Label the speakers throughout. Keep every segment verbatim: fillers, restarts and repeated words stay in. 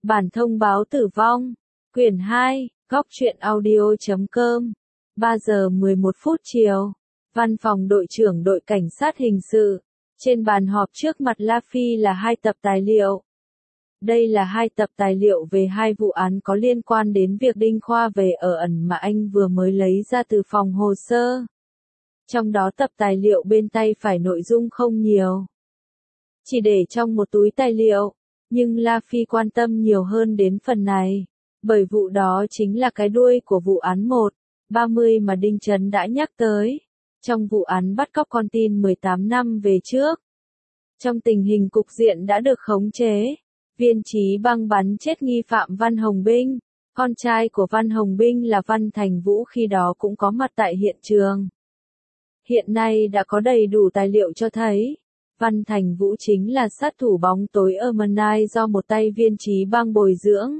Speaker 1: Bản thông báo tử vong. Quyển hai, góc truyện audio chấm com. ba giờ mười một phút chiều. Văn phòng đội trưởng đội cảnh sát hình sự. Trên bàn họp trước mặt La Phi là hai tập tài liệu. Đây là hai tập tài liệu về hai vụ án có liên quan đến việc Đinh Khoa về ở ẩn mà anh vừa mới lấy ra từ phòng hồ sơ. Trong đó tập tài liệu bên tay phải nội dung không nhiều. Chỉ để trong một túi tài liệu, nhưng La Phi quan tâm nhiều hơn đến phần này. Bởi vụ đó chính là cái đuôi của vụ án một ba mươi mà Đinh Trấn đã nhắc tới. Trong vụ án bắt cóc con tin mười tám năm về trước. Trong tình hình cục diện đã được khống chế, Viên Chí Băng bắn chết nghi phạm Văn Hồng Binh. Con trai của Văn Hồng Binh là Văn Thành Vũ khi đó cũng có mặt tại hiện trường. Hiện nay đã có đầy đủ tài liệu cho thấy, Văn Thành Vũ chính là sát thủ bóng tối Ermenai do một tay Viên Chí Băng bồi dưỡng.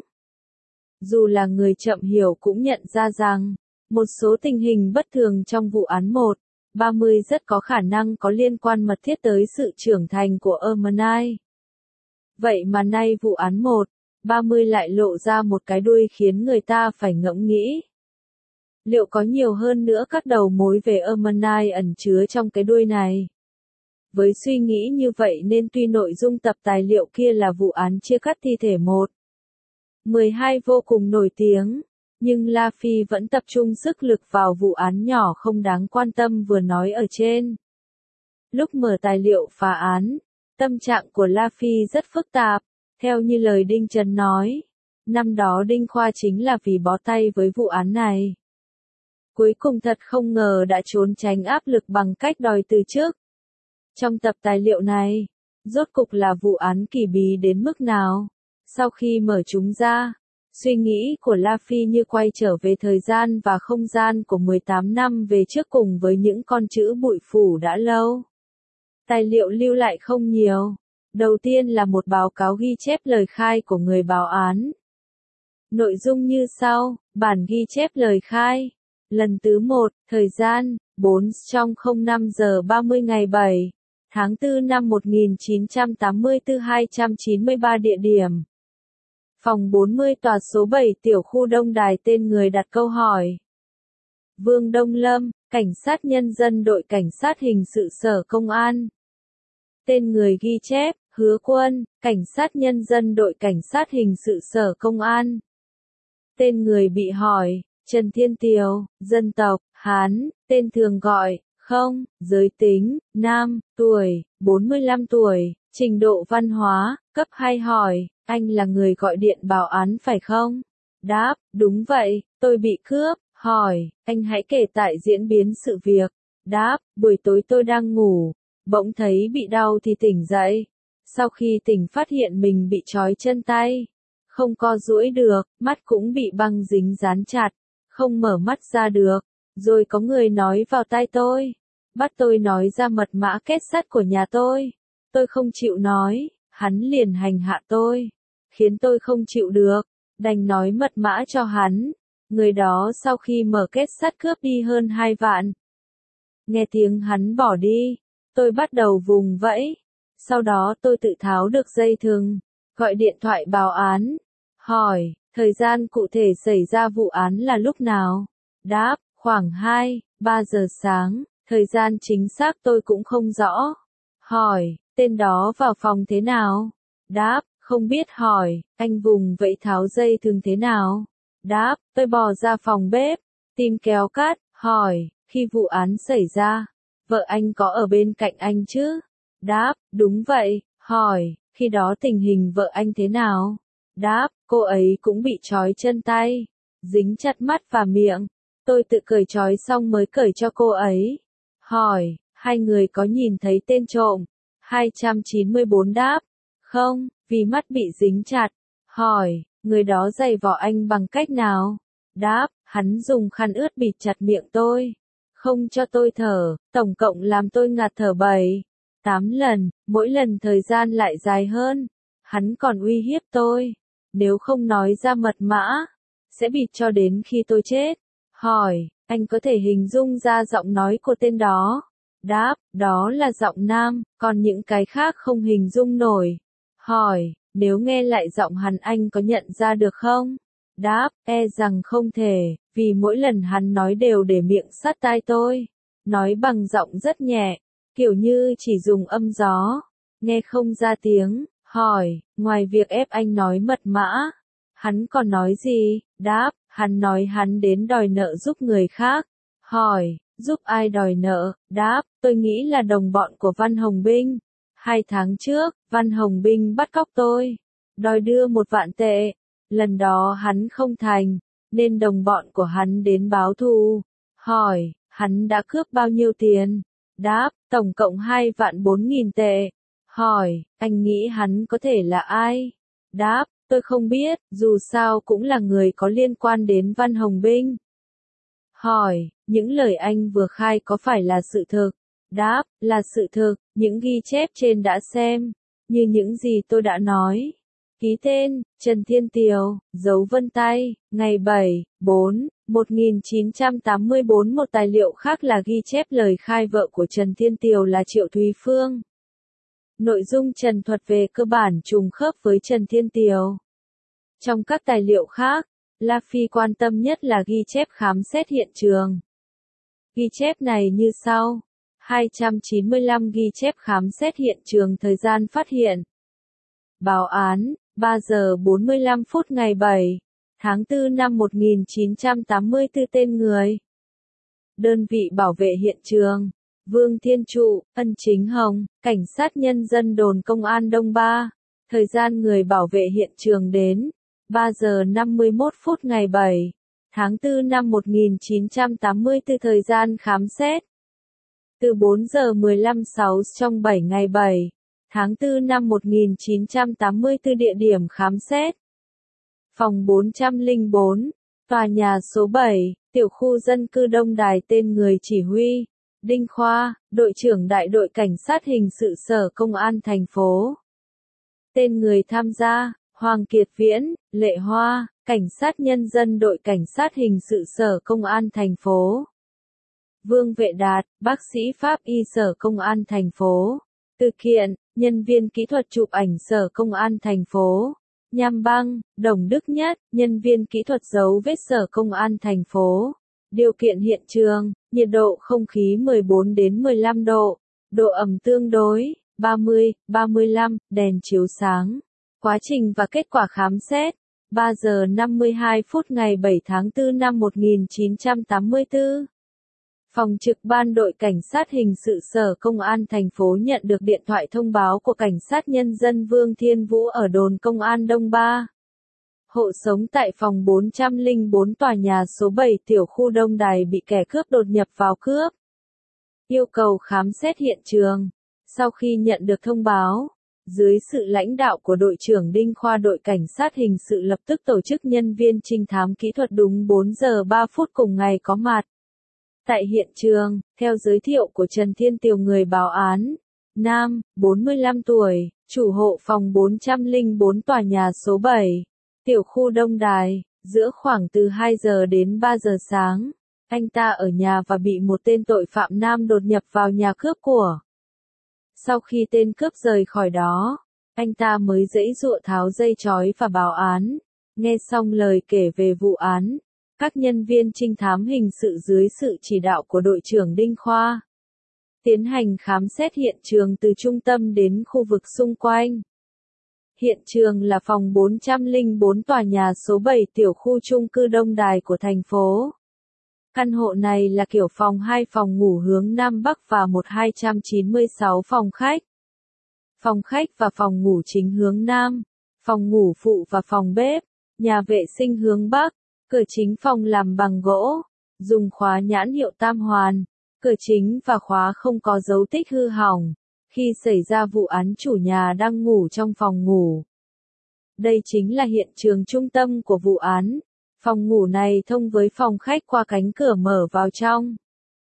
Speaker 1: Dù là người chậm hiểu cũng nhận ra rằng, một số tình hình bất thường trong vụ án một ba mươi rất có khả năng có liên quan mật thiết tới sự trưởng thành của Ermenai. Vậy mà nay vụ án một ba mươi lại lộ ra một cái đuôi khiến người ta phải ngẫm nghĩ. Liệu có nhiều hơn nữa các đầu mối về Ermenai ẩn chứa trong cái đuôi này? Với suy nghĩ như vậy nên tuy nội dung tập tài liệu kia là vụ án chia cắt thi thể một mười hai vô cùng nổi tiếng, nhưng La Phi vẫn tập trung sức lực vào vụ án nhỏ không đáng quan tâm vừa nói ở trên. Lúc mở tài liệu phá án, tâm trạng của La Phi rất phức tạp, theo như lời Đinh Trấn nói. Năm đó Đinh Khoa chính là vì bó tay với vụ án này. Cuối cùng thật không ngờ đã trốn tránh áp lực bằng cách đòi từ chức. Trong tập tài liệu này, rốt cục là vụ án kỳ bí đến mức nào? Sau khi mở chúng ra, suy nghĩ của La Phi như quay trở về thời gian và không gian của mười tám năm về trước cùng với những con chữ bụi phủ đã lâu. Tài liệu lưu lại không nhiều. Đầu tiên là một báo cáo ghi chép lời khai của người báo án. Nội dung như sau, bản ghi chép lời khai. Lần thứ một, thời gian, bốn trong không năm giờ ba mươi ngày bảy tháng tư năm một nghìn chín trăm tám mươi tư hai trăm chín mươi ba địa điểm. Phòng bốn mươi tòa số bảy tiểu khu Đông Đài tên người đặt câu hỏi. Vương Đông Lâm, Cảnh sát nhân dân đội Cảnh sát hình sự Sở Công an. Tên người ghi chép, Hứa Quân, Cảnh sát nhân dân đội Cảnh sát hình sự Sở Công an. Tên người bị hỏi, Trần Thiên Tiều, dân tộc, Hán, tên thường gọi, không, giới tính, nam, tuổi, bốn mươi lăm tuổi, trình độ văn hóa, cấp hai hỏi, anh là người gọi điện báo án phải không? Đáp, đúng vậy, tôi bị cướp, hỏi, anh hãy kể tại diễn biến sự việc. Đáp, buổi tối tôi đang ngủ, bỗng thấy bị đau thì tỉnh dậy. Sau khi tỉnh phát hiện mình bị trói chân tay, không co duỗi được, mắt cũng bị băng dính dán chặt, không mở mắt ra được. Rồi có người nói vào tai tôi, bắt tôi nói ra mật mã kết sắt của nhà tôi. Tôi không chịu nói, hắn liền hành hạ tôi, khiến tôi không chịu được, đành nói mật mã cho hắn. Người đó sau khi mở kết sắt cướp đi hơn hai vạn. Nghe tiếng hắn bỏ đi, tôi bắt đầu vùng vẫy. Sau đó tôi tự tháo được dây thừng, gọi điện thoại báo án. Hỏi, thời gian cụ thể xảy ra vụ án là lúc nào? Đáp, khoảng hai ba giờ sáng, thời gian chính xác tôi cũng không rõ. Hỏi, tên đó vào phòng thế nào? Đáp, không biết. Hỏi, anh vùng vẫy tháo dây thừng thế nào? Đáp, tôi bò ra phòng bếp, tìm kéo cắt. Hỏi, khi vụ án xảy ra, vợ anh có ở bên cạnh anh chứ? Đáp, đúng vậy. Hỏi, khi đó tình hình vợ anh thế nào? Đáp, cô ấy cũng bị trói chân tay, dính chặt mắt và miệng. Tôi tự cởi trói xong mới cởi cho cô ấy. Hỏi, hai người có nhìn thấy tên trộm? hai trăm chín mươi bốn đáp, không, vì mắt bị dính chặt. Hỏi, người đó giày vò anh bằng cách nào? Đáp, hắn dùng khăn ướt bịt chặt miệng tôi, không cho tôi thở, tổng cộng làm tôi ngạt thở bảy tám lần, mỗi lần thời gian lại dài hơn. Hắn còn uy hiếp tôi, nếu không nói ra mật mã, sẽ bịt cho đến khi tôi chết. Hỏi, anh có thể hình dung ra giọng nói của tên đó? Đáp, đó là giọng nam, còn những cái khác không hình dung nổi. Hỏi, Nếu nghe lại giọng hắn anh có nhận ra được không? Đáp, e rằng không thể, vì mỗi lần hắn nói đều để miệng sát tai tôi. Nói bằng giọng rất nhẹ, kiểu như chỉ dùng âm gió, nghe không ra tiếng. Hỏi, ngoài việc ép anh nói mật mã, hắn còn nói gì? Đáp, hắn nói hắn đến đòi nợ giúp người khác. Hỏi, giúp ai đòi nợ? Đáp, tôi nghĩ là đồng bọn của Văn Hồng Binh. Hai tháng trước, Văn Hồng Binh bắt cóc tôi, đòi đưa một vạn tệ. Lần đó hắn không thành, nên đồng bọn của hắn đến báo thù. Hỏi, hắn đã cướp bao nhiêu tiền? Đáp, tổng cộng hai vạn bốn nghìn tệ. Hỏi, anh nghĩ hắn có thể là ai? Đáp, tôi không biết, dù sao cũng là người có liên quan đến Văn Hồng Binh. Hỏi, những lời anh vừa khai có phải là sự thực? Đáp, là sự thực, những ghi chép trên đã xem, như những gì tôi đã nói. Ký tên, Trần Thiên Tiều, dấu vân tay, ngày bảy, bốn, một nghìn chín trăm tám mươi tư. Một tài liệu khác là ghi chép lời khai vợ của Trần Thiên Tiều là Triệu Thúy Phương. Nội dung trần thuật về cơ bản trùng khớp với Trần Thiên Tiều. Trong các tài liệu khác, La Phi quan tâm nhất là ghi chép khám xét hiện trường. Ghi chép này như sau. hai trăm chín mươi lăm ghi chép khám xét hiện trường thời gian phát hiện. Báo án, ba giờ bốn mươi lăm phút ngày bảy tháng tư năm một nghìn chín trăm tám mươi tư. Tên người. Đơn vị bảo vệ hiện trường. Vương Thiên Trụ, Ân Chính Hồng, Cảnh sát nhân dân đồn công an Đông Ba. Thời gian người bảo vệ hiện trường đến. ba giờ năm mươi mốt phút ngày bảy tháng tư năm một nghìn chín trăm tám mươi tư. Thời gian khám xét. Từ bốn giờ mười lăm sáu trong bảy ngày bảy tháng tư năm một nghìn chín trăm tám mươi tư. Địa điểm khám xét. Phòng bốn trăm lẻ bốn, tòa nhà số bảy, tiểu khu dân cư Đông Đài. Tên người chỉ huy, Đinh Khoa, đội trưởng đại đội cảnh sát hình sự sở công an thành phố. Tên người tham gia, Hoàng Kiệt Viễn, Lệ Hoa, cảnh sát nhân dân đội cảnh sát hình sự sở công an thành phố. Vương Vệ Đạt, bác sĩ pháp y sở công an thành phố. Từ Kiện, nhân viên kỹ thuật chụp ảnh sở công an thành phố. Nham Băng, Đồng Đức Nhất, nhân viên kỹ thuật dấu vết sở công an thành phố. Điều kiện hiện trường, nhiệt độ không khí mười bốn đến mười lăm độ, độ ẩm tương đối, ba mươi, ba mươi lăm, đèn chiếu sáng. Quá trình và kết quả khám xét, ba giờ năm mươi hai phút ngày bảy tháng tư năm một nghìn chín trăm tám mươi tư. Phòng trực ban đội cảnh sát hình sự sở công an thành phố nhận được điện thoại thông báo của cảnh sát nhân dân Vương Thiên Vũ ở đồn công an Đông Ba. Hộ sống tại phòng bốn trăm lẻ bốn tòa nhà số bảy tiểu khu Đông Đài bị kẻ cướp đột nhập vào cướp. Yêu cầu khám xét hiện trường. Sau khi nhận được thông báo, dưới sự lãnh đạo của đội trưởng Đinh Khoa, đội cảnh sát hình sự lập tức tổ chức nhân viên trinh thám kỹ thuật đúng bốn giờ ba phút cùng ngày có mặt. Tại hiện trường, theo giới thiệu của Trần Thiên Tiều, người báo án, nam, bốn mươi lăm tuổi, chủ hộ phòng bốn trăm lẻ bốn tòa nhà số bảy, tiểu khu Đông Đài, giữa khoảng từ hai giờ đến ba giờ sáng, anh ta ở nhà và bị một tên tội phạm nam đột nhập vào nhà cướp của. Sau khi tên cướp rời khỏi đó, anh ta mới giãy giụa tháo dây trói và báo án. Nghe xong lời kể về vụ án, các nhân viên trinh thám hình sự dưới sự chỉ đạo của đội trưởng Đinh Khoa tiến hành khám xét hiện trường từ trung tâm đến khu vực xung quanh. Hiện trường là phòng bốn trăm lẻ bốn tòa nhà số bảy tiểu khu chung cư Đông Đài của thành phố. Căn hộ này là kiểu phòng hai phòng ngủ hướng Nam Bắc và một hai trăm chín mươi sáu phòng khách. Phòng khách và phòng ngủ chính hướng Nam, phòng ngủ phụ và phòng bếp, nhà vệ sinh hướng Bắc. Cửa chính phòng làm bằng gỗ, dùng khóa nhãn hiệu Tam Hoàn. Cửa chính và khóa không có dấu tích hư hỏng. Khi xảy ra vụ án, chủ nhà đang ngủ trong phòng ngủ. Đây chính là hiện trường trung tâm của vụ án. Phòng ngủ này thông với phòng khách qua cánh cửa mở vào trong.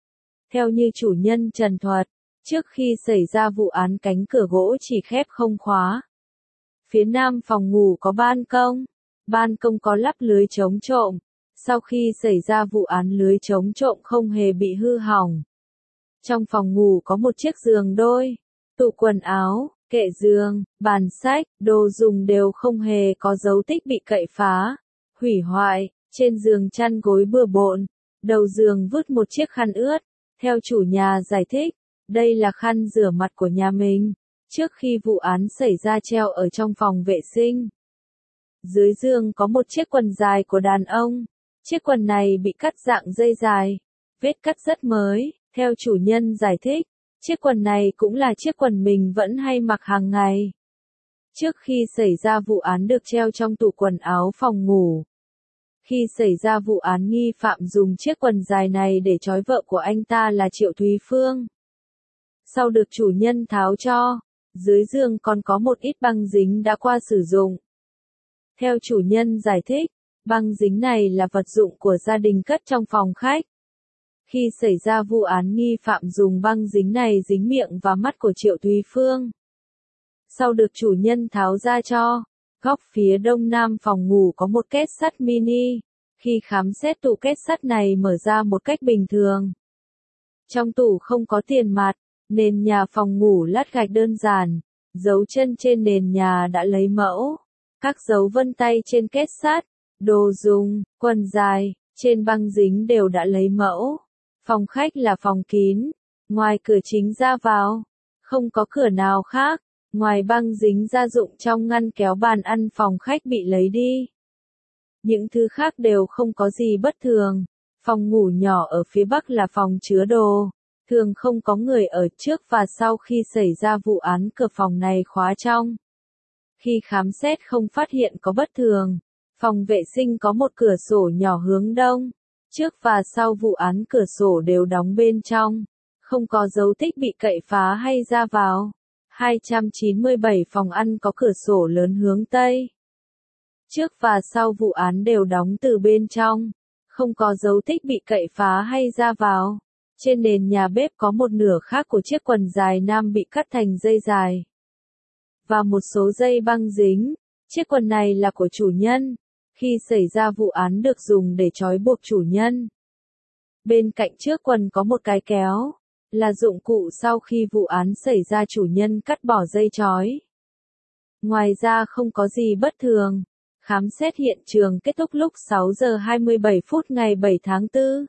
Speaker 1: Theo như chủ nhân Trần thuật, trước khi xảy ra vụ án cánh cửa gỗ chỉ khép không khóa. Phía nam phòng ngủ có ban công. Ban công có lắp lưới chống trộm. Sau khi xảy ra vụ án, lưới chống trộm không hề bị hư hỏng. Trong phòng ngủ có một chiếc giường đôi, tủ quần áo, Kệ giường, bàn sách, đồ dùng đều không hề có dấu tích bị cậy phá, hủy hoại, trên giường chăn gối bừa bộn, đầu giường vứt một chiếc khăn ướt. Theo chủ nhà giải thích, đây là khăn rửa mặt của nhà mình, trước khi vụ án xảy ra treo ở trong phòng vệ sinh. Dưới giường có một chiếc quần dài của đàn ông, chiếc quần này bị cắt dạng dây dài, vết cắt rất mới, theo chủ nhân giải thích, chiếc quần này cũng là chiếc quần mình vẫn hay mặc hàng ngày. Trước khi xảy ra vụ án được treo trong tủ quần áo phòng ngủ. Khi xảy ra vụ án nghi phạm dùng chiếc quần dài này để trói vợ của anh ta là Triệu Thúy Phương. Sau được chủ nhân tháo cho, dưới giường còn có một ít băng dính đã qua sử dụng. Theo chủ nhân giải thích, băng dính này là vật dụng của gia đình cất trong phòng khách. Khi xảy ra vụ án nghi phạm dùng băng dính này dính miệng và mắt của Triệu Thúy Phương. Sau được chủ nhân tháo ra cho, góc phía đông nam phòng ngủ có một két sắt mini. Khi khám xét tủ két sắt này mở ra một cách bình thường. Trong tủ không có tiền mặt, nền nhà phòng ngủ lát gạch đơn giản, dấu chân trên nền nhà đã lấy mẫu. Các dấu vân tay trên két sắt, đồ dùng, quần dài, trên băng dính đều đã lấy mẫu. Phòng khách là phòng kín, ngoài cửa chính ra vào, không có cửa nào khác, ngoài băng dính gia dụng trong ngăn kéo bàn ăn phòng khách bị lấy đi. Những thứ khác đều không có gì bất thường. Phòng ngủ nhỏ ở phía bắc là phòng chứa đồ, thường không có người ở trước và sau khi xảy ra vụ án cửa phòng này khóa trong. Khi khám xét không phát hiện có bất thường. Phòng vệ sinh có một cửa sổ nhỏ hướng đông. Trước và sau vụ án cửa sổ đều đóng bên trong, không có dấu tích bị cậy phá hay ra vào. hai trăm chín mươi bảy phòng ăn có cửa sổ lớn hướng Tây. Trước và sau vụ án đều đóng từ bên trong, không có dấu tích bị cậy phá hay ra vào. Trên nền nhà bếp có một nửa khác của chiếc quần dài nam bị cắt thành dây dài. Và một số dây băng dính, chiếc quần này là của chủ nhân. Khi xảy ra vụ án được dùng để trói buộc chủ nhân. Bên cạnh trước quần có một cái kéo, là dụng cụ sau khi vụ án xảy ra chủ nhân cắt bỏ dây trói. Ngoài ra không có gì bất thường. Khám xét hiện trường kết thúc lúc sáu giờ hai mươi bảy phút ngày bảy tháng tư.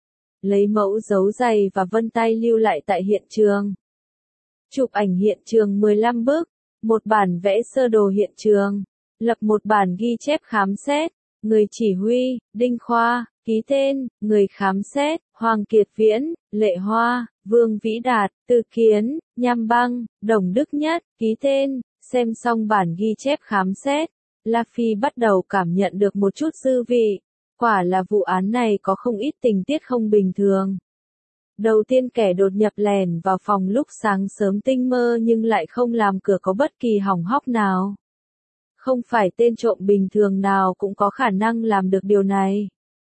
Speaker 1: Lấy mẫu dấu giày và vân tay lưu lại tại hiện trường. Chụp ảnh hiện trường mười lăm bức, một bản vẽ sơ đồ hiện trường. Lập một bản ghi chép khám xét, người chỉ huy, Đinh Khoa, ký tên, người khám xét, Hoàng Kiệt Viễn, Lệ Hoa, Vương Vĩ Đạt, Tư Kiến, Nham Băng, Đồng Đức Nhất, ký tên, xem xong bản ghi chép khám xét, La Phi bắt đầu cảm nhận được một chút dư vị, quả là vụ án này có không ít tình tiết không bình thường. Đầu tiên kẻ đột nhập lẻn vào phòng lúc sáng sớm tinh mơ nhưng lại không làm cửa có bất kỳ hỏng hóc nào. Không phải tên trộm bình thường nào cũng có khả năng làm được điều này.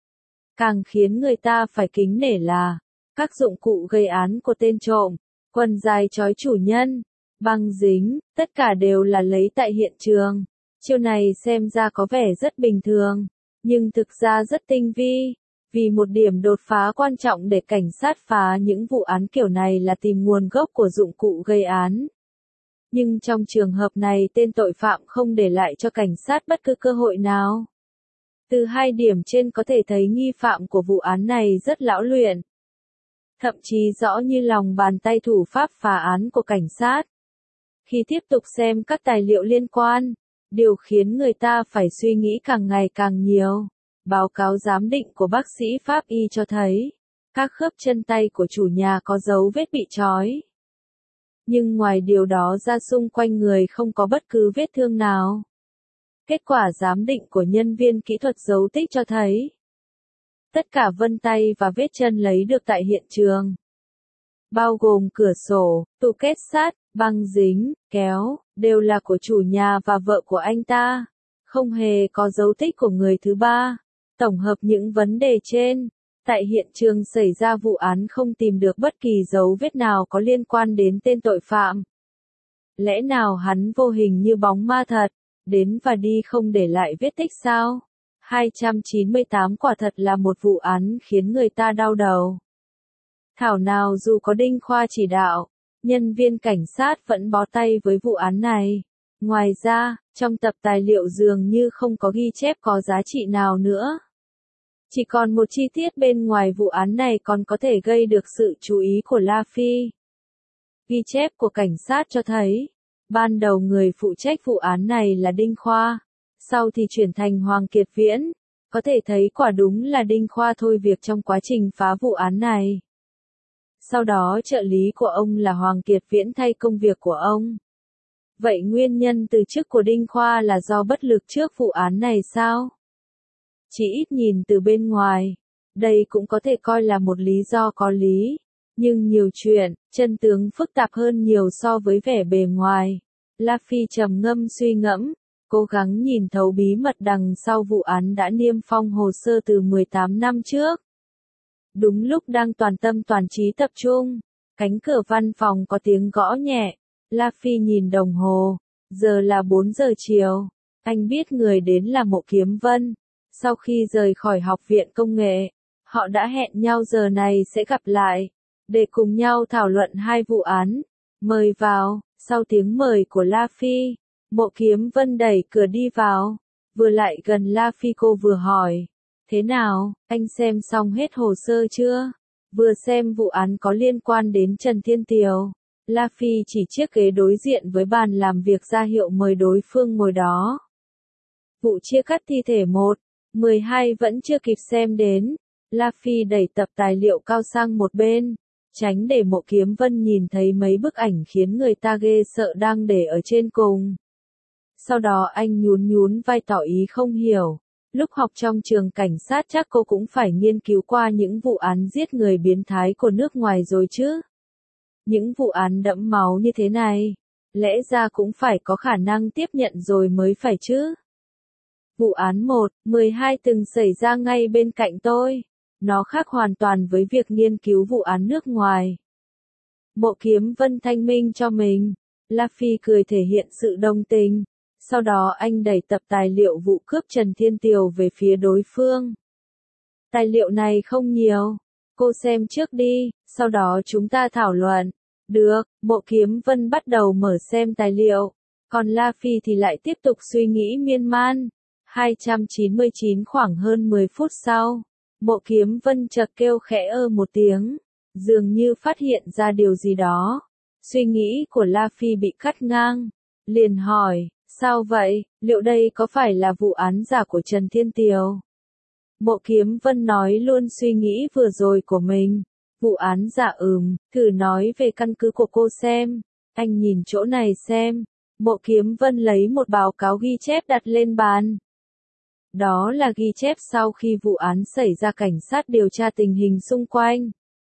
Speaker 1: Càng khiến người ta phải kính nể là, các dụng cụ gây án của tên trộm, quần dài trói chủ nhân, băng dính, tất cả đều là lấy tại hiện trường. Chiêu này xem ra có vẻ rất bình thường, nhưng thực ra rất tinh vi, vì một điểm đột phá quan trọng để cảnh sát phá những vụ án kiểu này là tìm nguồn gốc của dụng cụ gây án. Nhưng trong trường hợp này tên tội phạm không để lại cho cảnh sát bất cứ cơ hội nào. Từ hai điểm trên có thể thấy nghi phạm của vụ án này rất lão luyện. Thậm chí rõ như lòng bàn tay thủ pháp phá án của cảnh sát. Khi tiếp tục xem các tài liệu liên quan, điều khiến người ta phải suy nghĩ càng ngày càng nhiều. Báo cáo giám định của bác sĩ pháp y cho thấy, các khớp chân tay của chủ nhà có dấu vết bị trói. Nhưng ngoài điều đó ra xung quanh người không có bất cứ vết thương nào. Kết quả giám định của nhân viên kỹ thuật dấu tích cho thấy, tất cả vân tay và vết chân lấy được tại hiện trường, bao gồm cửa sổ, tủ két sắt, băng dính, kéo, đều là của chủ nhà và vợ của anh ta. Không hề có dấu tích của người thứ ba. Tổng hợp những vấn đề trên, tại hiện trường xảy ra vụ án không tìm được bất kỳ dấu vết nào có liên quan đến tên tội phạm. Lẽ nào hắn vô hình như bóng ma thật, đến và đi không để lại vết tích sao? hai trăm chín mươi tám quả thật là một vụ án khiến người ta đau đầu. Thảo nào dù có Đinh Khoa chỉ đạo, nhân viên cảnh sát vẫn bó tay với vụ án này. Ngoài ra, trong tập tài liệu dường như không có ghi chép có giá trị nào nữa. Chỉ còn một chi tiết bên ngoài vụ án này còn có thể gây được sự chú ý của La Phi. Ghi chép của cảnh sát cho thấy, ban đầu người phụ trách vụ án này là Đinh Khoa, sau thì chuyển thành Hoàng Kiệt Viễn. Có thể thấy quả đúng là Đinh Khoa thôi việc trong quá trình phá vụ án này. Sau đó trợ lý của ông là Hoàng Kiệt Viễn thay công việc của ông. Vậy nguyên nhân từ chức của Đinh Khoa là do bất lực trước vụ án này sao? Chỉ ít nhìn từ bên ngoài, đây cũng có thể coi là một lý do có lý. Nhưng nhiều chuyện, chân tướng phức tạp hơn nhiều so với vẻ bề ngoài. La Phi trầm ngâm suy ngẫm, cố gắng nhìn thấu bí mật đằng sau vụ án đã niêm phong hồ sơ từ mười tám năm trước. Đúng lúc đang toàn tâm toàn trí tập trung, cánh cửa văn phòng có tiếng gõ nhẹ. La Phi nhìn đồng hồ, giờ là bốn giờ chiều. Anh biết người đến là Mộ Kiếm Vân. Sau khi rời khỏi học viện công nghệ, họ đã hẹn nhau giờ này sẽ gặp lại, để cùng nhau thảo luận hai vụ án. Mời vào. Sau tiếng mời của La Phi, Mộ Kiếm Vân đẩy cửa đi vào. Vừa lại gần La Phi cô vừa hỏi. Thế nào, anh xem xong hết hồ sơ chưa? Vừa xem vụ án có liên quan đến Trần Thiên Tiều. La Phi chỉ chiếc ghế đối diện với bàn làm việc ra hiệu mời đối phương ngồi đó. Vụ chia cắt thi thể một, mười hai vẫn chưa kịp xem đến. La Phi đẩy tập tài liệu cao sang một bên, tránh để Mộ Kiếm Vân nhìn thấy mấy bức ảnh khiến người ta ghê sợ đang để ở trên cùng. Sau đó anh nhún nhún vai tỏ ý không hiểu. Lúc học trong trường cảnh sát chắc cô cũng phải nghiên cứu qua những vụ án giết người biến thái của nước ngoài rồi chứ. Những vụ án đẫm máu như thế này, lẽ ra cũng phải có khả năng tiếp nhận rồi mới phải chứ. Vụ án một, mười hai từng xảy ra ngay bên cạnh tôi. Nó khác hoàn toàn với việc nghiên cứu vụ án nước ngoài. Mộ Kiếm Vân thanh minh cho mình. La Phi cười thể hiện sự đồng tình. Sau đó anh đẩy tập tài liệu vụ cướp Trần Thiên Tiều về phía đối phương. Tài liệu này không nhiều. Cô xem trước đi, sau đó chúng ta thảo luận. Được, Mộ Kiếm Vân bắt đầu mở xem tài liệu. Còn La Phi thì lại tiếp tục suy nghĩ miên man. hai trăm chín mươi chín khoảng hơn mười phút sau, Mộ Kiếm Vân chợt kêu khẽ ơ một tiếng, dường như phát hiện ra điều gì đó. Suy nghĩ của La Phi bị cắt ngang, liền hỏi, sao vậy, liệu đây có phải là vụ án giả của Trần Thiên Tiều? Mộ Kiếm Vân nói luôn suy nghĩ vừa rồi của mình, vụ án giả ừm, thử nói về căn cứ của cô xem, anh nhìn chỗ này xem. Mộ Kiếm Vân lấy một báo cáo ghi chép đặt lên bàn. Đó là ghi chép sau khi vụ án xảy ra cảnh sát điều tra tình hình xung quanh.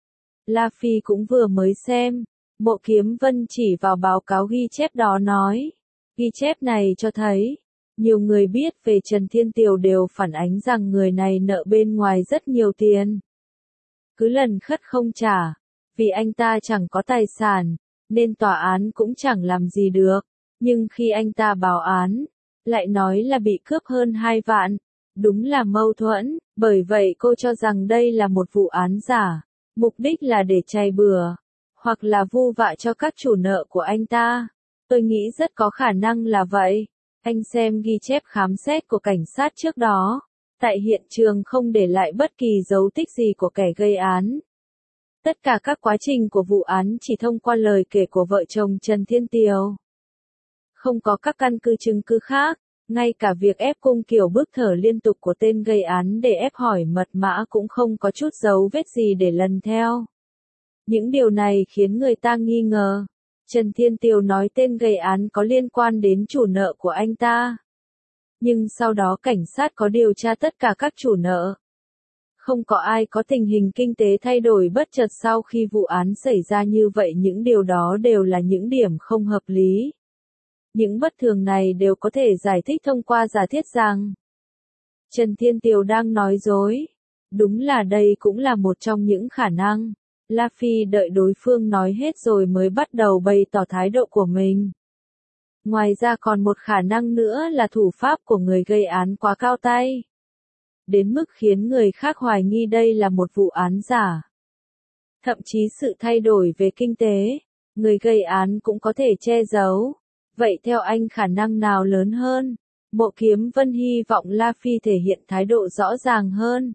Speaker 1: La Phi cũng vừa mới xem. Mộ Kiếm Vân chỉ vào báo cáo ghi chép đó nói. Ghi chép này cho thấy, nhiều người biết về Trần Thiên Tiều đều phản ánh rằng người này nợ bên ngoài rất nhiều tiền. Cứ lần khất không trả, vì anh ta chẳng có tài sản, nên tòa án cũng chẳng làm gì được. Nhưng khi anh ta báo án, lại nói là bị cướp hơn hai vạn. Đúng là mâu thuẫn, bởi vậy cô cho rằng đây là một vụ án giả. Mục đích là để chay bừa, hoặc là vu vạ cho các chủ nợ của anh ta. Tôi nghĩ rất có khả năng là vậy. Anh xem ghi chép khám xét của cảnh sát trước đó. Tại hiện trường không để lại bất kỳ dấu tích gì của kẻ gây án. Tất cả các quá trình của vụ án chỉ thông qua lời kể của vợ chồng Trần Thiên Tiều. Không có các căn cứ chứng cứ khác, ngay cả việc ép cung kiểu bước thở liên tục của tên gây án để ép hỏi mật mã cũng không có chút dấu vết gì để lần theo. Những điều này khiến người ta nghi ngờ. Trần Thiên Tiều nói tên gây án có liên quan đến chủ nợ của anh ta. Nhưng sau đó cảnh sát có điều tra tất cả các chủ nợ. Không có ai có tình hình kinh tế thay đổi bất chợt sau khi vụ án xảy ra như vậy, những điều đó đều là những điểm không hợp lý. Những bất thường này đều có thể giải thích thông qua giả thiết rằng Trần Thiên Tiều đang nói dối. Đúng là đây cũng là một trong những khả năng. La Phi đợi đối phương nói hết rồi mới bắt đầu bày tỏ thái độ của mình. Ngoài ra còn một khả năng nữa là thủ pháp của người gây án quá cao tay. Đến mức khiến người khác hoài nghi đây là một vụ án giả. Thậm chí sự thay đổi về kinh tế, người gây án cũng có thể che giấu. Vậy theo anh khả năng nào lớn hơn? Mộ Kiếm Vân hy vọng La Phi thể hiện thái độ rõ ràng hơn.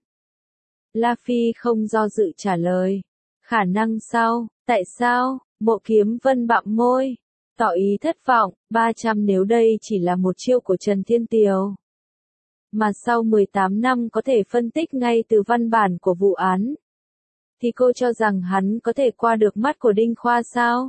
Speaker 1: La Phi không do dự trả lời. Khả năng sau, tại sao? Mộ Kiếm Vân bặm môi, tỏ ý thất vọng, ba trăm nếu đây chỉ là một chiêu của Trần Thiên Tiều. Mà sau mười tám năm có thể phân tích ngay từ văn bản của vụ án. Thì cô cho rằng hắn có thể qua được mắt của Đinh Khoa sao?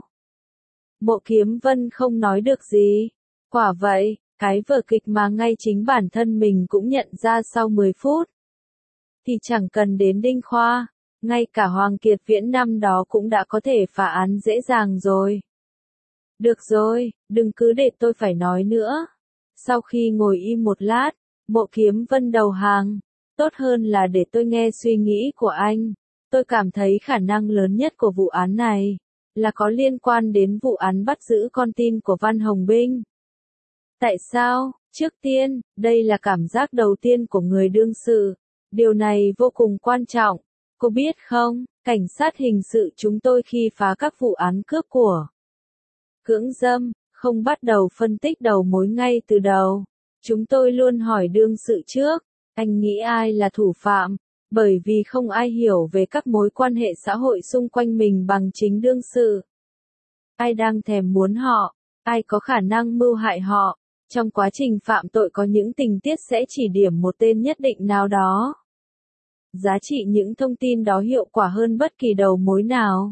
Speaker 1: Mộ Kiếm Vân không nói được gì. Quả vậy, cái vở kịch mà ngay chính bản thân mình cũng nhận ra sau mười phút. Thì chẳng cần đến Đinh Khoa, ngay cả Hoàng Kiệt Viễn năm đó cũng đã có thể phá án dễ dàng rồi. Được rồi, đừng cứ để tôi phải nói nữa. Sau khi ngồi im một lát, Mộ Kiếm Vân đầu hàng. Tốt hơn là để tôi nghe suy nghĩ của anh. Tôi cảm thấy khả năng lớn nhất của vụ án này là có liên quan đến vụ án bắt giữ con tin của Văn Hồng Binh. Tại sao? Trước tiên, đây là cảm giác đầu tiên của người đương sự. Điều này vô cùng quan trọng. Cô biết không, cảnh sát hình sự chúng tôi khi phá các vụ án cướp của, cưỡng dâm, không bắt đầu phân tích đầu mối ngay từ đầu. Chúng tôi luôn hỏi đương sự trước, anh nghĩ ai là thủ phạm, bởi vì không ai hiểu về các mối quan hệ xã hội xung quanh mình bằng chính đương sự. Ai đang thèm muốn họ, ai có khả năng mưu hại họ. Trong quá trình phạm tội có những tình tiết sẽ chỉ điểm một tên nhất định nào đó. Giá trị những thông tin đó hiệu quả hơn bất kỳ đầu mối nào.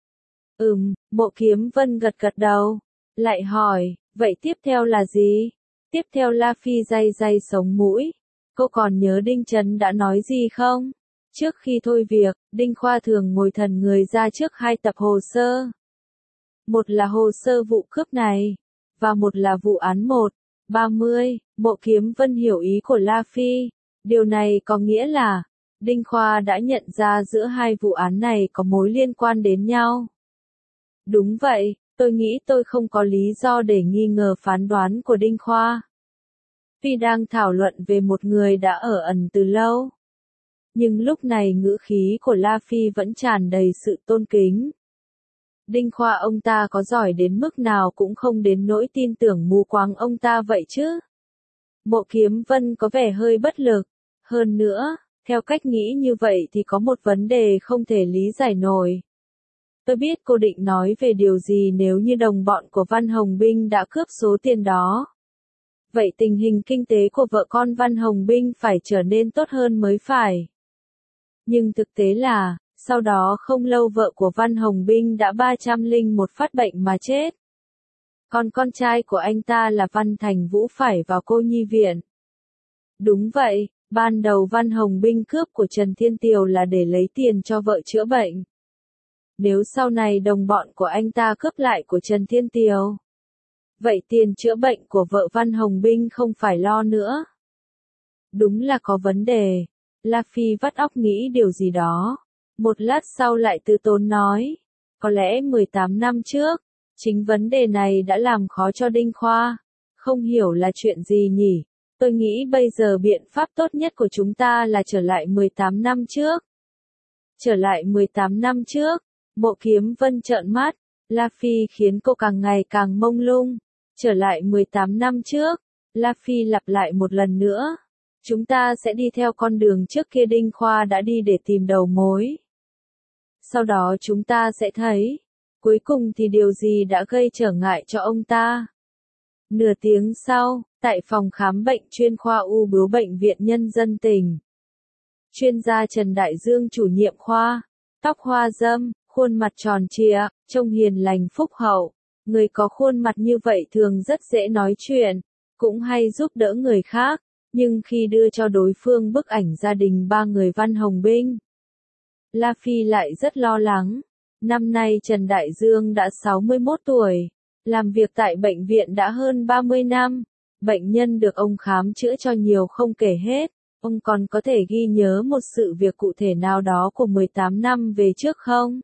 Speaker 1: Ừm, Mộ Kiếm Vân gật gật đầu. Lại hỏi, vậy tiếp theo là gì? Tiếp theo La Phi day day sống mũi. Cô còn nhớ Đinh Trấn đã nói gì không? Trước khi thôi việc, Đinh Khoa thường ngồi thần người ra trước hai tập hồ sơ. Một là hồ sơ vụ cướp này, và một là vụ án một ba mươi. Mộ Kiếm Vân hiểu ý của La Phi. Điều này có nghĩa là, Đinh Khoa đã nhận ra giữa hai vụ án này có mối liên quan đến nhau. Đúng vậy, tôi nghĩ tôi không có lý do để nghi ngờ phán đoán của Đinh Khoa. Phi đang thảo luận về một người đã ở ẩn từ lâu. Nhưng lúc này ngữ khí của La Phi vẫn tràn đầy sự tôn kính. Đinh Khoa ông ta có giỏi đến mức nào cũng không đến nỗi tin tưởng mù quáng ông ta vậy chứ. Mộ Kiếm Vân có vẻ hơi bất lực. Hơn nữa, theo cách nghĩ như vậy thì có một vấn đề không thể lý giải nổi. Tôi biết cô định nói về điều gì nếu như đồng bọn của Văn Hồng Binh đã cướp số tiền đó. Vậy tình hình kinh tế của vợ con Văn Hồng Binh phải trở nên tốt hơn mới phải. Nhưng thực tế là, sau đó không lâu vợ của Văn Hồng Binh đã ba trăm lẻ một phát bệnh mà chết. Còn con trai của anh ta là Văn Thành Vũ phải vào cô nhi viện. Đúng vậy, ban đầu Văn Hồng Binh cướp của Trần Thiên Tiều là để lấy tiền cho vợ chữa bệnh. Nếu sau này đồng bọn của anh ta cướp lại của Trần Thiên Tiều, vậy tiền chữa bệnh của vợ Văn Hồng Binh không phải lo nữa. Đúng là có vấn đề. La Phi vắt óc nghĩ điều gì đó. Một lát sau lại từ tốn nói. Có lẽ mười tám năm trước, chính vấn đề này đã làm khó cho Đinh Khoa. Không hiểu là chuyện gì nhỉ? Tôi nghĩ bây giờ biện pháp tốt nhất của chúng ta là trở lại mười tám năm trước. Trở lại mười tám năm trước, Mộ Kiếm Vân trợn mắt. La Phi khiến cô càng ngày càng mông lung. Trở lại mười tám năm trước, La Phi lặp lại một lần nữa. Chúng ta sẽ đi theo con đường trước kia Đinh Khoa đã đi để tìm đầu mối. Sau đó chúng ta sẽ thấy, cuối cùng thì điều gì đã gây trở ngại cho ông ta. Nửa tiếng sau, tại phòng khám bệnh chuyên khoa u bướu Bệnh viện Nhân dân tỉnh. Chuyên gia Trần Đại Dương chủ nhiệm khoa, tóc hoa râm, khuôn mặt tròn trịa, trông hiền lành phúc hậu. Người có khuôn mặt như vậy thường rất dễ nói chuyện, cũng hay giúp đỡ người khác, nhưng khi đưa cho đối phương bức ảnh gia đình ba người Văn Hồng Binh, La Phi lại rất lo lắng. Năm nay Trần Đại Dương đã sáu mươi mốt tuổi, làm việc tại bệnh viện đã hơn ba mươi năm, bệnh nhân được ông khám chữa cho nhiều không kể hết. Ông còn có thể ghi nhớ một sự việc cụ thể nào đó của mười tám năm về trước không?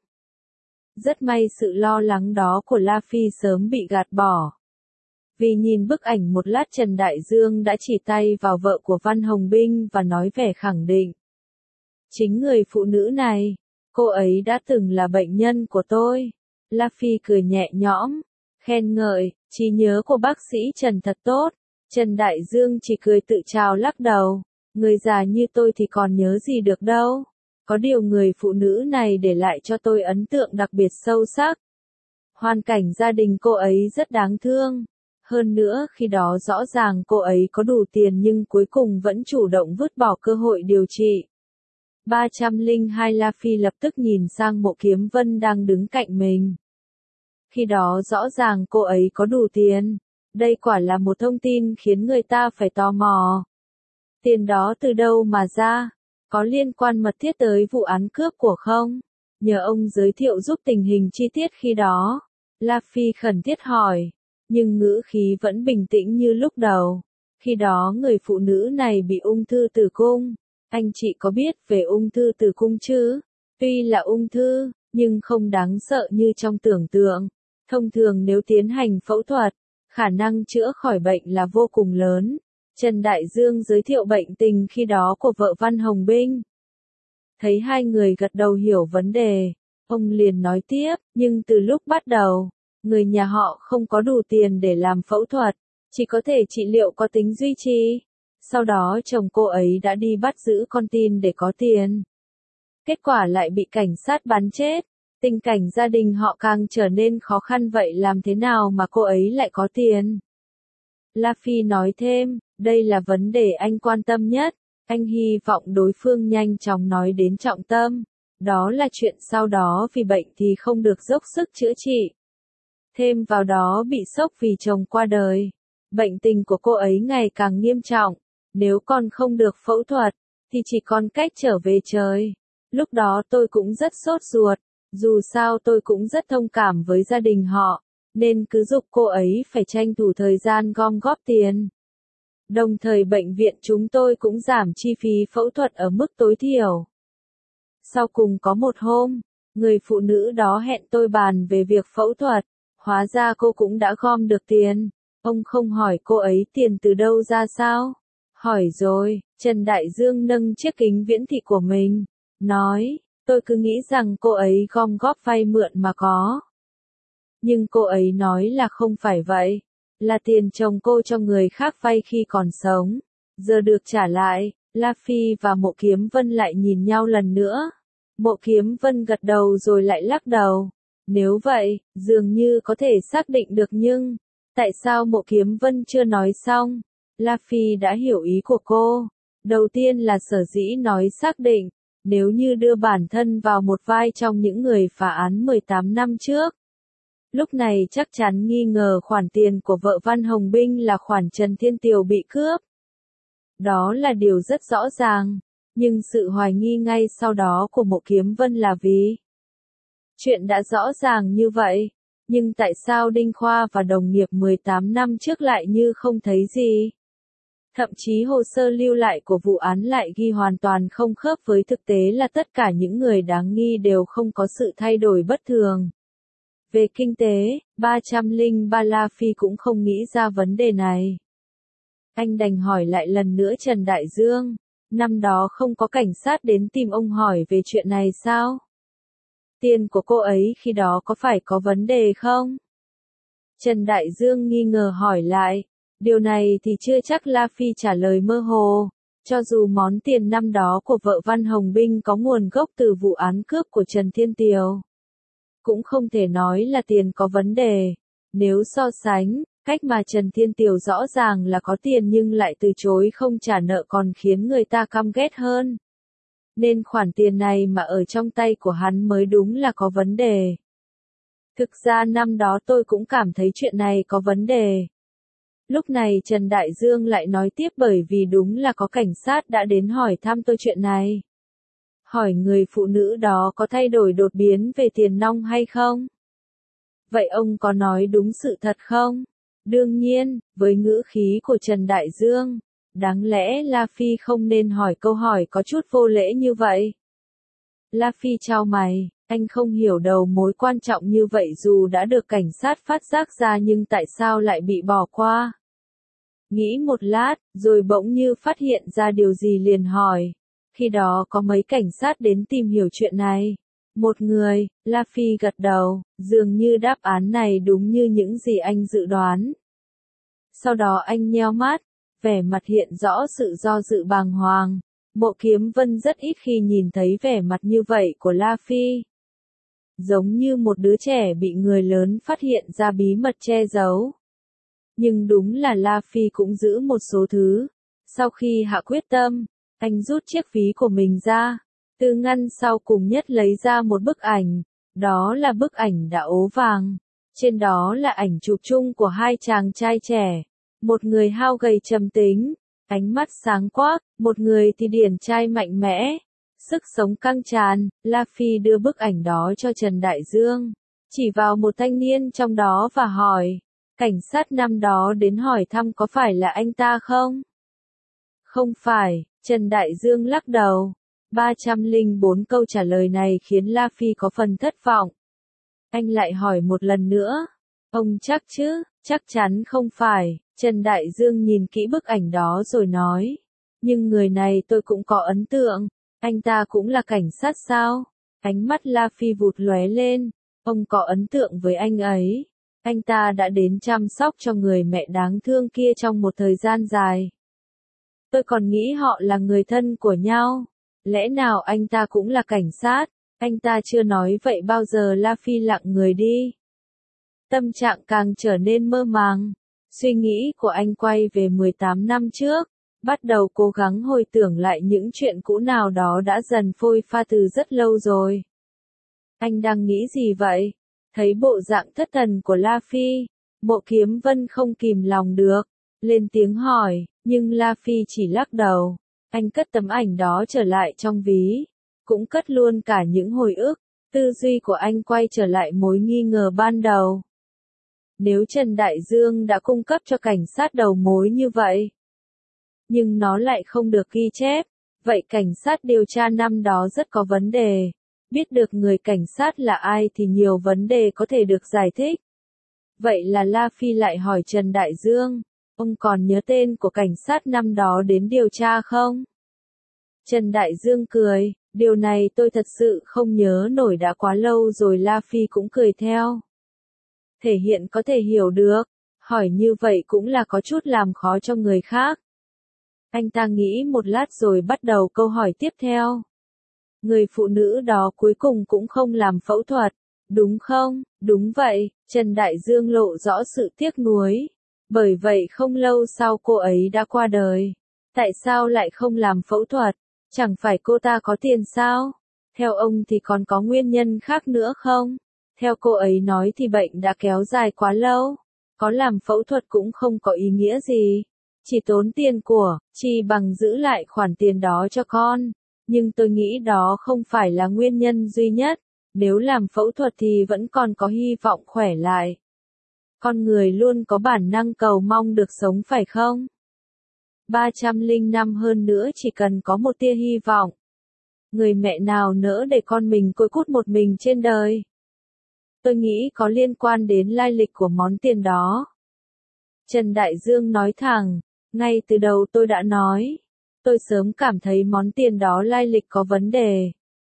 Speaker 1: Rất may sự lo lắng đó của La Phi sớm bị gạt bỏ. Vì nhìn bức ảnh một lát Trần Đại Dương đã chỉ tay vào vợ của Văn Hồng Binh và nói vẻ khẳng định. Chính người phụ nữ này, cô ấy đã từng là bệnh nhân của tôi. La Phi cười nhẹ nhõm, khen ngợi, trí nhớ của bác sĩ Trần thật tốt. Trần Đại Dương chỉ cười tự trào lắc đầu, người già như tôi thì còn nhớ gì được đâu. Có điều người phụ nữ này để lại cho tôi ấn tượng đặc biệt sâu sắc. Hoàn cảnh gia đình cô ấy rất đáng thương. Hơn nữa khi đó rõ ràng cô ấy có đủ tiền nhưng cuối cùng vẫn chủ động vứt bỏ cơ hội điều trị. ba trăm lẻ hai La Phi lập tức nhìn sang Mộ Kiếm Vân đang đứng cạnh mình. Khi đó rõ ràng cô ấy có đủ tiền. Đây quả là một thông tin khiến người ta phải tò mò. Tiền đó từ đâu mà ra? Có liên quan mật thiết tới vụ án cướp của không? Nhờ ông giới thiệu giúp tình hình chi tiết khi đó. La Phi khẩn thiết hỏi, nhưng ngữ khí vẫn bình tĩnh như lúc đầu. Khi đó người phụ nữ này bị ung thư tử cung. Anh chị có biết về ung thư tử cung chứ? Tuy là ung thư, nhưng không đáng sợ như trong tưởng tượng. Thông thường nếu tiến hành phẫu thuật, khả năng chữa khỏi bệnh là vô cùng lớn. Trần Đại Dương giới thiệu bệnh tình khi đó của vợ Văn Hồng Binh. Thấy hai người gật đầu hiểu vấn đề, ông liền nói tiếp, nhưng từ lúc bắt đầu, người nhà họ không có đủ tiền để làm phẫu thuật, chỉ có thể trị liệu có tính duy trì. Sau đó chồng cô ấy đã đi bắt giữ con tin để có tiền. Kết quả lại bị cảnh sát bắn chết. Tình cảnh gia đình họ càng trở nên khó khăn, vậy làm thế nào mà cô ấy lại có tiền? La Phi nói thêm, đây là vấn đề anh quan tâm nhất. Anh hy vọng đối phương nhanh chóng nói đến trọng tâm. Đó là chuyện sau đó vì bệnh thì không được dốc sức chữa trị. Thêm vào đó bị sốc vì chồng qua đời. Bệnh tình của cô ấy ngày càng nghiêm trọng. Nếu còn không được phẫu thuật, thì chỉ còn cách trở về trời. Lúc đó tôi cũng rất sốt ruột. Dù sao tôi cũng rất thông cảm với gia đình họ, nên cứ giục cô ấy phải tranh thủ thời gian gom góp tiền. Đồng thời bệnh viện chúng tôi cũng giảm chi phí phẫu thuật ở mức tối thiểu. Sau cùng có một hôm, người phụ nữ đó hẹn tôi bàn về việc phẫu thuật, hóa ra cô cũng đã gom được tiền. Ông không hỏi cô ấy tiền từ đâu ra sao? Hỏi rồi, Trần Đại Dương nâng chiếc kính viễn thị của mình, nói, tôi cứ nghĩ rằng cô ấy gom góp vay mượn mà có. Nhưng cô ấy nói là không phải vậy, là tiền chồng cô cho người khác vay khi còn sống, giờ được trả lại. La Phi và Mộ Kiếm Vân lại nhìn nhau lần nữa. Mộ Kiếm Vân gật đầu rồi lại lắc đầu. Nếu vậy, dường như có thể xác định được nhưng, tại sao Mộ Kiếm Vân chưa nói xong? La Phi đã hiểu ý của cô. Đầu tiên là sở dĩ nói xác định, nếu như đưa bản thân vào một vai trong những người phá án mười tám năm trước. Lúc này chắc chắn nghi ngờ khoản tiền của vợ Văn Hồng Binh là khoản Trần Thiên Tiều bị cướp. Đó là điều rất rõ ràng, nhưng sự hoài nghi ngay sau đó của Mộ Kiếm Vân là vì chuyện đã rõ ràng như vậy, nhưng tại sao Đinh Khoa và đồng nghiệp mười tám năm trước lại như không thấy gì? Thậm chí hồ sơ lưu lại của vụ án lại ghi hoàn toàn không khớp với thực tế là tất cả những người đáng nghi đều không có sự thay đổi bất thường. Về kinh tế, ba trăm lẻ ba La Phi cũng không nghĩ ra vấn đề này. Anh đành hỏi lại lần nữa Trần Đại Dương, năm đó không có cảnh sát đến tìm ông hỏi về chuyện này sao? Tiền của cô ấy khi đó có phải có vấn đề không? Trần Đại Dương nghi ngờ hỏi lại. Điều này thì chưa chắc. La Phi trả lời mơ hồ. Cho dù món tiền năm đó của vợ Văn Hồng Binh có nguồn gốc từ vụ án cướp của Trần Thiên Tiều, cũng không thể nói là tiền có vấn đề. Nếu so sánh, cách mà Trần Thiên Tiều rõ ràng là có tiền nhưng lại từ chối không trả nợ còn khiến người ta căm ghét hơn. Nên khoản tiền này mà ở trong tay của hắn mới đúng là có vấn đề. Thực ra năm đó tôi cũng cảm thấy chuyện này có vấn đề. Lúc này Trần Đại Dương lại nói tiếp bởi vì đúng là có cảnh sát đã đến hỏi thăm tôi chuyện này. Hỏi người phụ nữ đó có thay đổi đột biến về tiền nong hay không? Vậy ông có nói đúng sự thật không? Đương nhiên, với ngữ khí của Trần Đại Dương, đáng lẽ La Phi không nên hỏi câu hỏi có chút vô lễ như vậy. La Phi chau mày, anh không hiểu đầu mối quan trọng như vậy dù đã được cảnh sát phát giác ra nhưng tại sao lại bị bỏ qua? Nghĩ một lát, rồi bỗng như phát hiện ra điều gì liền hỏi. Khi đó có mấy cảnh sát đến tìm hiểu chuyện này. Một người, La Phi gật đầu, dường như đáp án này đúng như những gì anh dự đoán. Sau đó anh nheo mắt, vẻ mặt hiện rõ sự do dự bàng hoàng. Mộ Kiếm Vân rất ít khi nhìn thấy vẻ mặt như vậy của La Phi. Giống như một đứa trẻ bị người lớn phát hiện ra bí mật che giấu. Nhưng đúng là La Phi cũng giữ một số thứ. Sau khi hạ quyết tâm, anh rút chiếc ví của mình ra, từ ngăn sau cùng nhất lấy ra một bức ảnh. Đó là bức ảnh đã ố vàng. Trên đó là ảnh chụp chung của hai chàng trai trẻ. Một người hao gầy trầm tính, ánh mắt sáng quắc, một người thì điển trai mạnh mẽ, sức sống căng tràn. La Phi đưa bức ảnh đó cho Trần Đại Dương, chỉ vào một thanh niên trong đó và hỏi, cảnh sát năm đó đến hỏi thăm có phải là anh ta không? Không phải, Trần Đại Dương lắc đầu. ba trăm lẻ bốn câu trả lời này khiến La Phi có phần thất vọng. Anh lại hỏi một lần nữa, ông chắc chứ? Chắc chắn không phải. Trần Đại Dương nhìn kỹ bức ảnh đó rồi nói, nhưng người này tôi cũng có ấn tượng, anh ta cũng là cảnh sát sao? Ánh mắt La Phi vụt lóe lên, ông có ấn tượng với anh ấy, anh ta đã đến chăm sóc cho người mẹ đáng thương kia trong một thời gian dài. Tôi còn nghĩ họ là người thân của nhau, lẽ nào anh ta cũng là cảnh sát? Anh ta chưa nói vậy bao giờ. La Phi lặng người đi. Tâm trạng càng trở nên mơ màng. Suy nghĩ của anh quay về mười tám năm trước, bắt đầu cố gắng hồi tưởng lại những chuyện cũ nào đó đã dần phôi pha từ rất lâu rồi. Anh đang nghĩ gì vậy? Thấy bộ dạng thất thần của La Phi, Mộ Kiếm Vân không kìm lòng được, lên tiếng hỏi, nhưng La Phi chỉ lắc đầu. Anh cất tấm ảnh đó trở lại trong ví, cũng cất luôn cả những hồi ức. Tư duy của anh quay trở lại mối nghi ngờ ban đầu. Nếu Trần Đại Dương đã cung cấp cho cảnh sát đầu mối như vậy, nhưng nó lại không được ghi chép, vậy cảnh sát điều tra năm đó rất có vấn đề. Biết được người cảnh sát là ai thì nhiều vấn đề có thể được giải thích. Vậy là La Phi lại hỏi Trần Đại Dương, ông còn nhớ tên của cảnh sát năm đó đến điều tra không? Trần Đại Dương cười, điều này tôi thật sự không nhớ nổi, đã quá lâu rồi. La Phi cũng cười theo. Thể hiện có thể hiểu được, hỏi như vậy cũng là có chút làm khó cho người khác. Anh ta nghĩ một lát rồi bắt đầu câu hỏi tiếp theo. Người phụ nữ đó cuối cùng cũng không làm phẫu thuật, đúng không? Đúng vậy, Trần Đại Dương lộ rõ sự tiếc nuối. Bởi vậy không lâu sau cô ấy đã qua đời. Tại sao lại không làm phẫu thuật? Chẳng phải cô ta có tiền sao? Theo ông thì còn có nguyên nhân khác nữa không? Theo cô ấy nói thì bệnh đã kéo dài quá lâu. Có làm phẫu thuật cũng không có ý nghĩa gì. Chỉ tốn tiền của, chi bằng giữ lại khoản tiền đó cho con. Nhưng tôi nghĩ đó không phải là nguyên nhân duy nhất. Nếu làm phẫu thuật thì vẫn còn có hy vọng khỏe lại. Con người luôn có bản năng cầu mong được sống phải không? ba trăm lẻ năm hơn nữa chỉ cần có một tia hy vọng. Người mẹ nào nỡ để con mình côi cút một mình trên đời? Tôi nghĩ có liên quan đến lai lịch của món tiền đó. Trần Đại Dương nói thẳng, ngay từ đầu tôi đã nói, tôi sớm cảm thấy món tiền đó lai lịch có vấn đề.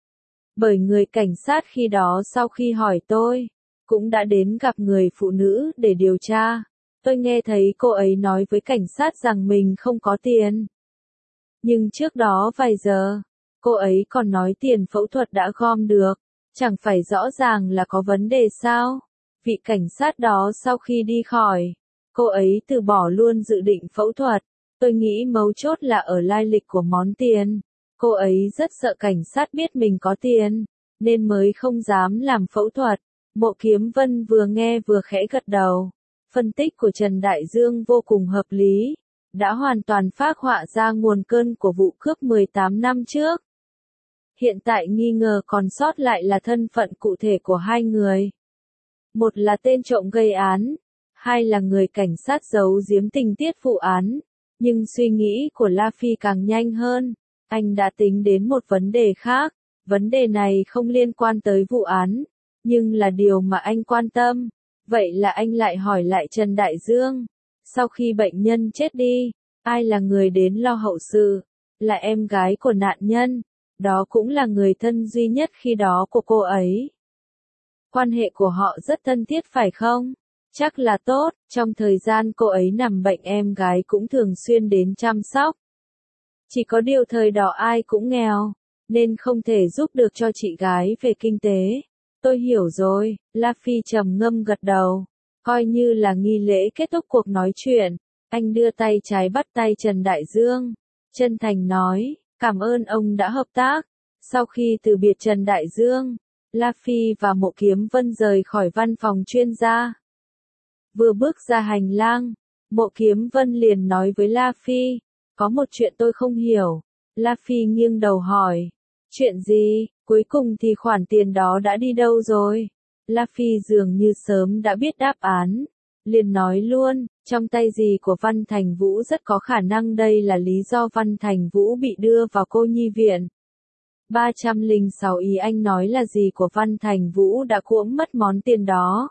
Speaker 1: Bởi người cảnh sát khi đó sau khi hỏi tôi, cũng đã đến gặp người phụ nữ để điều tra. Tôi nghe thấy cô ấy nói với cảnh sát rằng mình không có tiền. Nhưng trước đó vài giờ, cô ấy còn nói tiền phẫu thuật đã gom được. Chẳng phải rõ ràng là có vấn đề sao? Vị cảnh sát đó sau khi đi khỏi, cô ấy từ bỏ luôn dự định phẫu thuật. Tôi nghĩ mấu chốt là ở lai lịch của món tiền. Cô ấy rất sợ cảnh sát biết mình có tiền, nên mới không dám làm phẫu thuật. Mộ Kiếm Vân vừa nghe vừa khẽ gật đầu. Phân tích của Trần Đại Dương vô cùng hợp lý, đã hoàn toàn phác họa ra nguồn cơn của vụ cướp mười tám năm trước. Hiện tại nghi ngờ còn sót lại là thân phận cụ thể của hai người. Một là tên trộm gây án, hai là người cảnh sát giấu giếm tình tiết vụ án. Nhưng suy nghĩ của La Phi càng nhanh hơn, anh đã tính đến một vấn đề khác. Vấn đề này không liên quan tới vụ án, nhưng là điều mà anh quan tâm. Vậy là anh lại hỏi lại Trần Đại Dương, sau khi bệnh nhân chết đi, ai là người đến lo hậu sự? Là em gái của nạn nhân. Đó cũng là người thân duy nhất khi đó của cô ấy. Quan hệ của họ rất thân thiết phải không? Chắc là tốt, trong thời gian cô ấy nằm bệnh em gái cũng thường xuyên đến chăm sóc. Chỉ có điều thời đó ai cũng nghèo, nên không thể giúp được cho chị gái về kinh tế. Tôi hiểu rồi, La Phi trầm ngâm gật đầu. Coi như là nghi lễ kết thúc cuộc nói chuyện, anh đưa tay trái bắt tay Trần Đại Dương. Chân thành nói, cảm ơn ông đã hợp tác. Sau khi từ biệt Trần Đại Dương, La Phi và Mộ Kiếm Vân rời khỏi văn phòng chuyên gia. Vừa bước ra hành lang, Mộ Kiếm Vân liền nói với La Phi, có một chuyện tôi không hiểu. La Phi nghiêng đầu hỏi, chuyện gì, cuối cùng thì khoản tiền đó đã đi đâu rồi? La Phi dường như sớm đã biết đáp án, liền nói luôn, trong tay gì của Văn Thành Vũ rất có khả năng đây là lý do Văn Thành Vũ bị đưa vào cô nhi viện. ba trăm lẻ sáu ý anh nói là gì của Văn Thành Vũ đã cuỗm mất món tiền đó.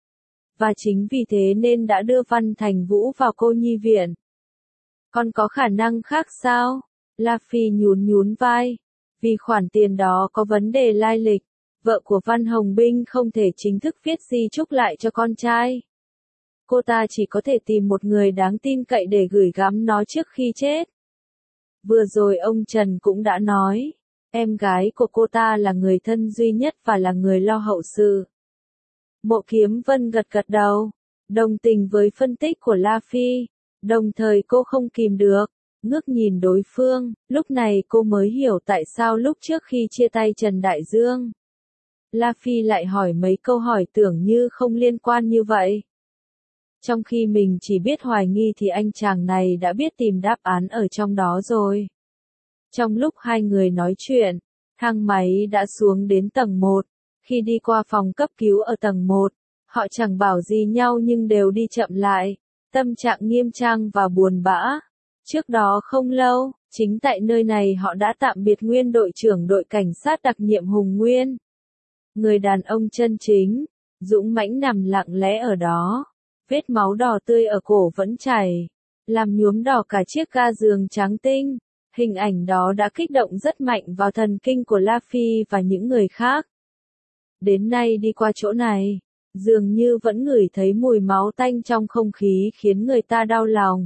Speaker 1: Và chính vì thế nên đã đưa Văn Thành Vũ vào cô nhi viện. Còn có khả năng khác sao? La Phi nhún nhún vai. Vì khoản tiền đó có vấn đề lai lịch, vợ của Văn Hồng Binh không thể chính thức viết di chúc lại cho con trai. Cô ta chỉ có thể tìm một người đáng tin cậy để gửi gắm nó trước khi chết. Vừa rồi ông Trần cũng đã nói, em gái của cô ta là người thân duy nhất và là người lo hậu sự. Mộ Kiếm Vân gật gật đầu, đồng tình với phân tích của La Phi, đồng thời cô không kìm được, ngước nhìn đối phương, lúc này cô mới hiểu tại sao lúc trước khi chia tay Trần Đại Dương, La Phi lại hỏi mấy câu hỏi tưởng như không liên quan như vậy. Trong khi mình chỉ biết hoài nghi thì anh chàng này đã biết tìm đáp án ở trong đó rồi. Trong lúc hai người nói chuyện, thang máy đã xuống đến tầng một. Khi đi qua phòng cấp cứu ở tầng một, họ chẳng bảo gì nhau nhưng đều đi chậm lại, tâm trạng nghiêm trang và buồn bã. Trước đó không lâu, chính tại nơi này họ đã tạm biệt nguyên đội trưởng đội cảnh sát đặc nhiệm Hùng Nguyên. Người đàn ông chân chính, dũng mãnh nằm lặng lẽ ở đó. Vết máu đỏ tươi ở cổ vẫn chảy, làm nhuốm đỏ cả chiếc ga giường trắng tinh. Hình ảnh đó đã kích động rất mạnh vào thần kinh của La Phi và những người khác. Đến nay đi qua chỗ này, dường như vẫn ngửi thấy mùi máu tanh trong không khí khiến người ta đau lòng.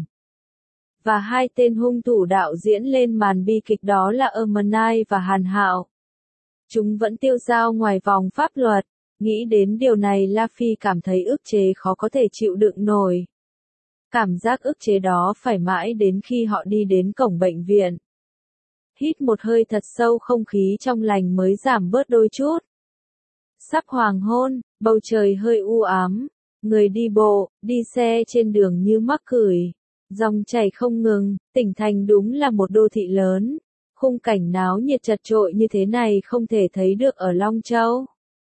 Speaker 1: Và hai tên hung thủ đạo diễn lên màn bi kịch đó là Ermenai và Hàn Hạo. Chúng vẫn tiêu dao ngoài vòng pháp luật. Nghĩ đến điều này La Phi cảm thấy ức chế khó có thể chịu đựng nổi. Cảm giác ức chế đó phải mãi đến khi họ đi đến cổng bệnh viện. Hít một hơi thật sâu, không khí trong lành mới giảm bớt đôi chút. Sắp hoàng hôn, bầu trời hơi u ám, người đi bộ, đi xe trên đường như mắc cười. Dòng chảy không ngừng, tỉnh thành đúng là một đô thị lớn. Khung cảnh náo nhiệt chật chội như thế này không thể thấy được ở Long Châu.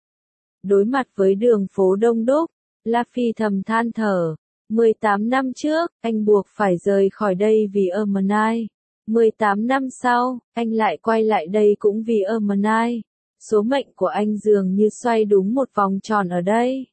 Speaker 1: Đối mặt với đường phố đông đúc, La Phi thầm than thở. mười tám năm trước, anh buộc phải rời khỏi đây vì Ermenai. mười tám năm sau, anh lại quay lại đây cũng vì Ermenai. Số mệnh của anh dường như xoay đúng một vòng tròn ở đây.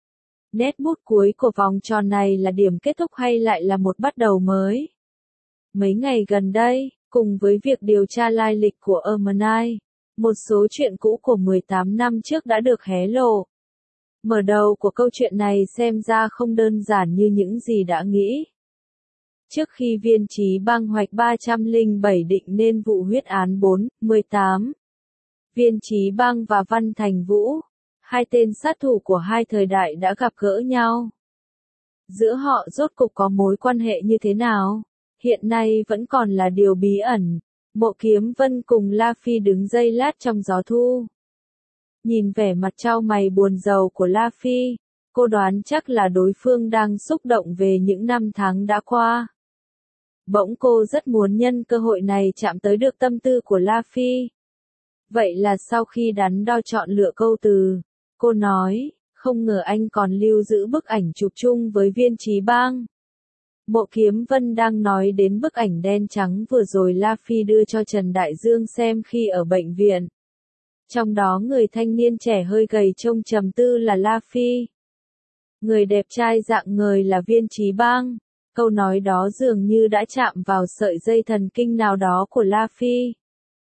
Speaker 1: Nét bút cuối của vòng tròn này là điểm kết thúc hay lại là một bắt đầu mới? Mấy ngày gần đây, cùng với việc điều tra lai lịch của Ermenai, một số chuyện cũ của mười tám năm trước đã được hé lộ. Mở đầu của câu chuyện này xem ra không đơn giản như những gì đã nghĩ. Trước khi Viên Chí Bang hoạch ba trăm lẻ bảy định nên vụ huyết án bốn mười tám, Viên Chí Bang và Văn Thành Vũ, hai tên sát thủ của hai thời đại đã gặp gỡ nhau. Giữa họ rốt cục có mối quan hệ như thế nào? Hiện nay vẫn còn là điều bí ẩn. Mộ Kiếm Vân cùng La Phi đứng giây lát trong gió thu. Nhìn vẻ mặt trao mày buồn rầu của La Phi, cô đoán chắc là đối phương đang xúc động về những năm tháng đã qua. Bỗng cô rất muốn nhân cơ hội này chạm tới được tâm tư của La Phi. Vậy là sau khi đắn đo chọn lựa câu từ, cô nói, không ngờ anh còn lưu giữ bức ảnh chụp chung với Viên Chí Bang. Mộ Kiếm Vân đang nói đến bức ảnh đen trắng vừa rồi La Phi đưa cho Trần Đại Dương xem khi ở bệnh viện. Trong đó người thanh niên trẻ hơi gầy trông trầm tư là La Phi. Người đẹp trai dạng người là Viên Chí Bang. Câu nói đó dường như đã chạm vào sợi dây thần kinh nào đó của La Phi.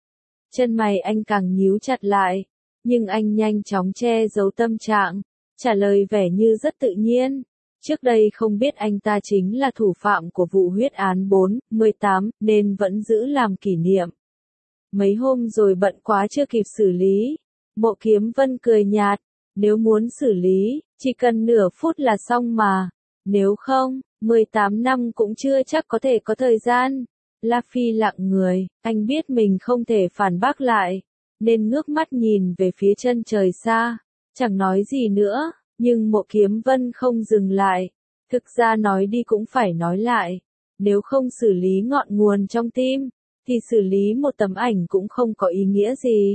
Speaker 1: Chân mày anh càng nhíu chặt lại, nhưng anh nhanh chóng che giấu tâm trạng, trả lời vẻ như rất tự nhiên. Trước đây không biết anh ta chính là thủ phạm của vụ huyết án bốn mười tám, nên vẫn giữ làm kỷ niệm. Mấy hôm rồi bận quá chưa kịp xử lý. Mộ Kiếm Vân cười nhạt, nếu muốn xử lý, chỉ cần nửa phút là xong mà. Nếu không, mười tám năm cũng chưa chắc có thể có thời gian. La Phi lặng người, anh biết mình không thể phản bác lại, nên ngước mắt nhìn về phía chân trời xa, chẳng nói gì nữa, nhưng Mộ Kiếm Vân không dừng lại. Thực ra nói đi cũng phải nói lại, nếu không xử lý ngọn nguồn trong tim, thì xử lý một tấm ảnh cũng không có ý nghĩa gì.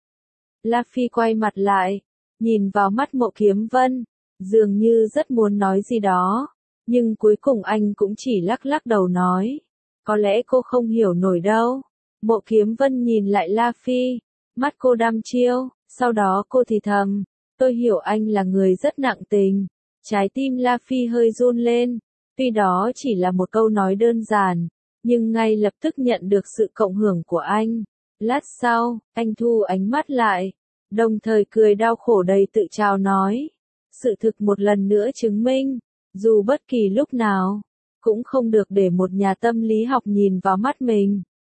Speaker 1: La Phi quay mặt lại, nhìn vào mắt Mộ Kiếm Vân, dường như rất muốn nói gì đó, nhưng cuối cùng anh cũng chỉ lắc lắc đầu nói, có lẽ cô không hiểu nổi đâu. Mộ Kiếm Vân nhìn lại La Phi, mắt cô đăm chiêu, sau đó cô thì thầm, tôi hiểu anh là người rất nặng tình. Trái tim La Phi hơi run lên, tuy đó chỉ là một câu nói đơn giản, nhưng ngay lập tức nhận được sự cộng hưởng của anh. Lát sau, anh thu ánh mắt lại, đồng thời cười đau khổ đầy tự trào nói, sự thực một lần nữa chứng minh, dù bất kỳ lúc nào, cũng không được để một nhà tâm lý học nhìn vào mắt mình.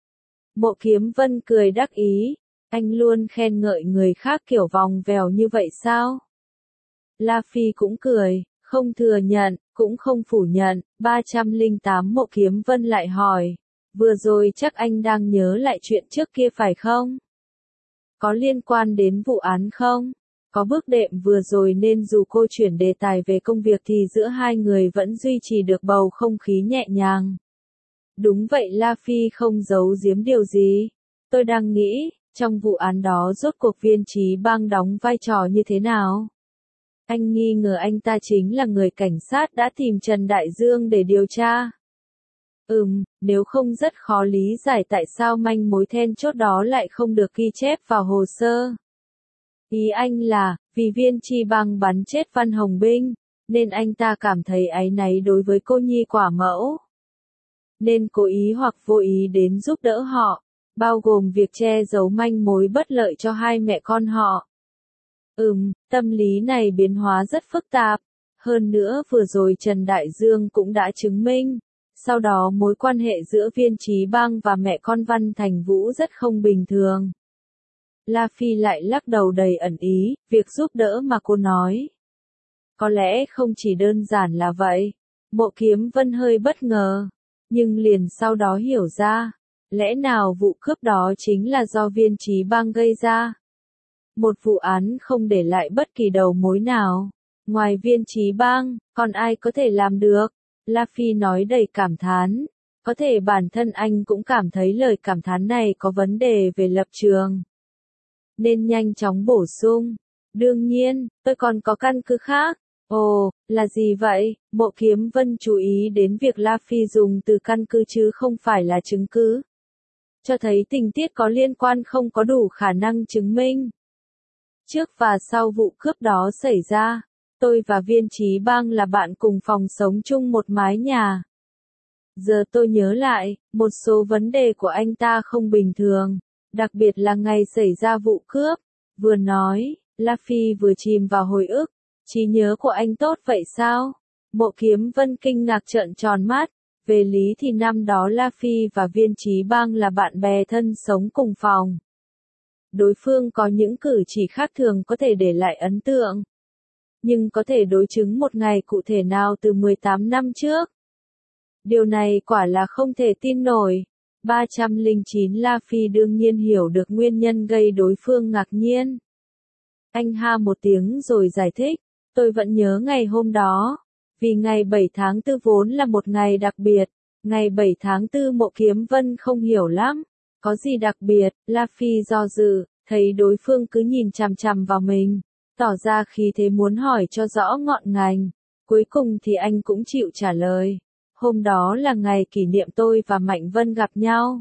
Speaker 1: Mộ Kiếm Vân cười đắc ý, anh luôn khen ngợi người khác kiểu vòng vèo như vậy sao? La Phi cũng cười, không thừa nhận, cũng không phủ nhận. ba trăm lẻ tám Mộ Kiếm Vân lại hỏi, vừa rồi chắc anh đang nhớ lại chuyện trước kia phải không? Có liên quan đến vụ án không? Có bước đệm vừa rồi nên dù cô chuyển đề tài về công việc thì giữa hai người vẫn duy trì được bầu không khí nhẹ nhàng. Đúng vậy, La Phi không giấu giếm điều gì. Tôi đang nghĩ, trong vụ án đó rốt cuộc Viên Chí Bang đóng vai trò như thế nào? Anh nghi ngờ anh ta chính là người cảnh sát đã tìm Trần Đại Dương để điều tra. Ừm, nếu không rất khó lý giải tại sao manh mối then chốt đó lại không được ghi chép vào hồ sơ. Ý anh là, vì Viên Chí Bang bắn chết Văn Hồng Binh, nên anh ta cảm thấy áy náy đối với cô nhi quả mẫu. Nên cố ý hoặc vô ý đến giúp đỡ họ, bao gồm việc che giấu manh mối bất lợi cho hai mẹ con họ. Ừm, tâm lý này biến hóa rất phức tạp. Hơn nữa vừa rồi Trần Đại Dương cũng đã chứng minh, sau đó mối quan hệ giữa Viên Chí Bang và mẹ con Văn Thành Vũ rất không bình thường. La Phi lại lắc đầu đầy ẩn ý, việc giúp đỡ mà cô nói. Có lẽ không chỉ đơn giản là vậy. Mộ Kiếm Vân hơi bất ngờ, nhưng liền sau đó hiểu ra, lẽ nào vụ cướp đó chính là do Viên Chí Bang gây ra. Một vụ án không để lại bất kỳ đầu mối nào, ngoài Viên Chí Bang, còn ai có thể làm được? La Phi nói đầy cảm thán, có thể bản thân anh cũng cảm thấy lời cảm thán này có vấn đề về lập trường. Nên nhanh chóng bổ sung, đương nhiên, tôi còn có căn cứ khác. Ồ, là gì vậy? Mộ Kiếm Vân chú ý đến việc La Phi dùng từ căn cứ chứ không phải là chứng cứ. Cho thấy tình tiết có liên quan không có đủ khả năng chứng minh. Trước và sau vụ cướp đó xảy ra, tôi và Viên Chí Bang là bạn cùng phòng sống chung một mái nhà. Giờ tôi nhớ lại, một số vấn đề của anh ta không bình thường, đặc biệt là ngày xảy ra vụ cướp. Vừa nói, La Phi vừa chìm vào hồi ức, trí nhớ của anh tốt vậy sao? Mộ Kiếm Vân kinh ngạc trợn tròn mắt, về lý thì năm đó La Phi và Viên Chí Bang là bạn bè thân sống cùng phòng. Đối phương có những cử chỉ khác thường có thể để lại ấn tượng. Nhưng có thể đối chứng một ngày cụ thể nào từ mười tám năm trước. Điều này quả là không thể tin nổi. ba trăm lẻ chín La Phi đương nhiên hiểu được nguyên nhân gây đối phương ngạc nhiên. Anh ha một tiếng rồi giải thích, tôi vẫn nhớ ngày hôm đó. Vì ngày bảy tháng tư vốn là một ngày đặc biệt. Ngày bảy tháng tư Mộ Kiếm Vân không hiểu lắm. Có gì đặc biệt? La Phi do dự, thấy đối phương cứ nhìn chằm chằm vào mình, tỏ ra khí thế muốn hỏi cho rõ ngọn ngành. Cuối cùng thì anh cũng chịu trả lời. Hôm đó là ngày kỷ niệm tôi và Mạnh Vân gặp nhau.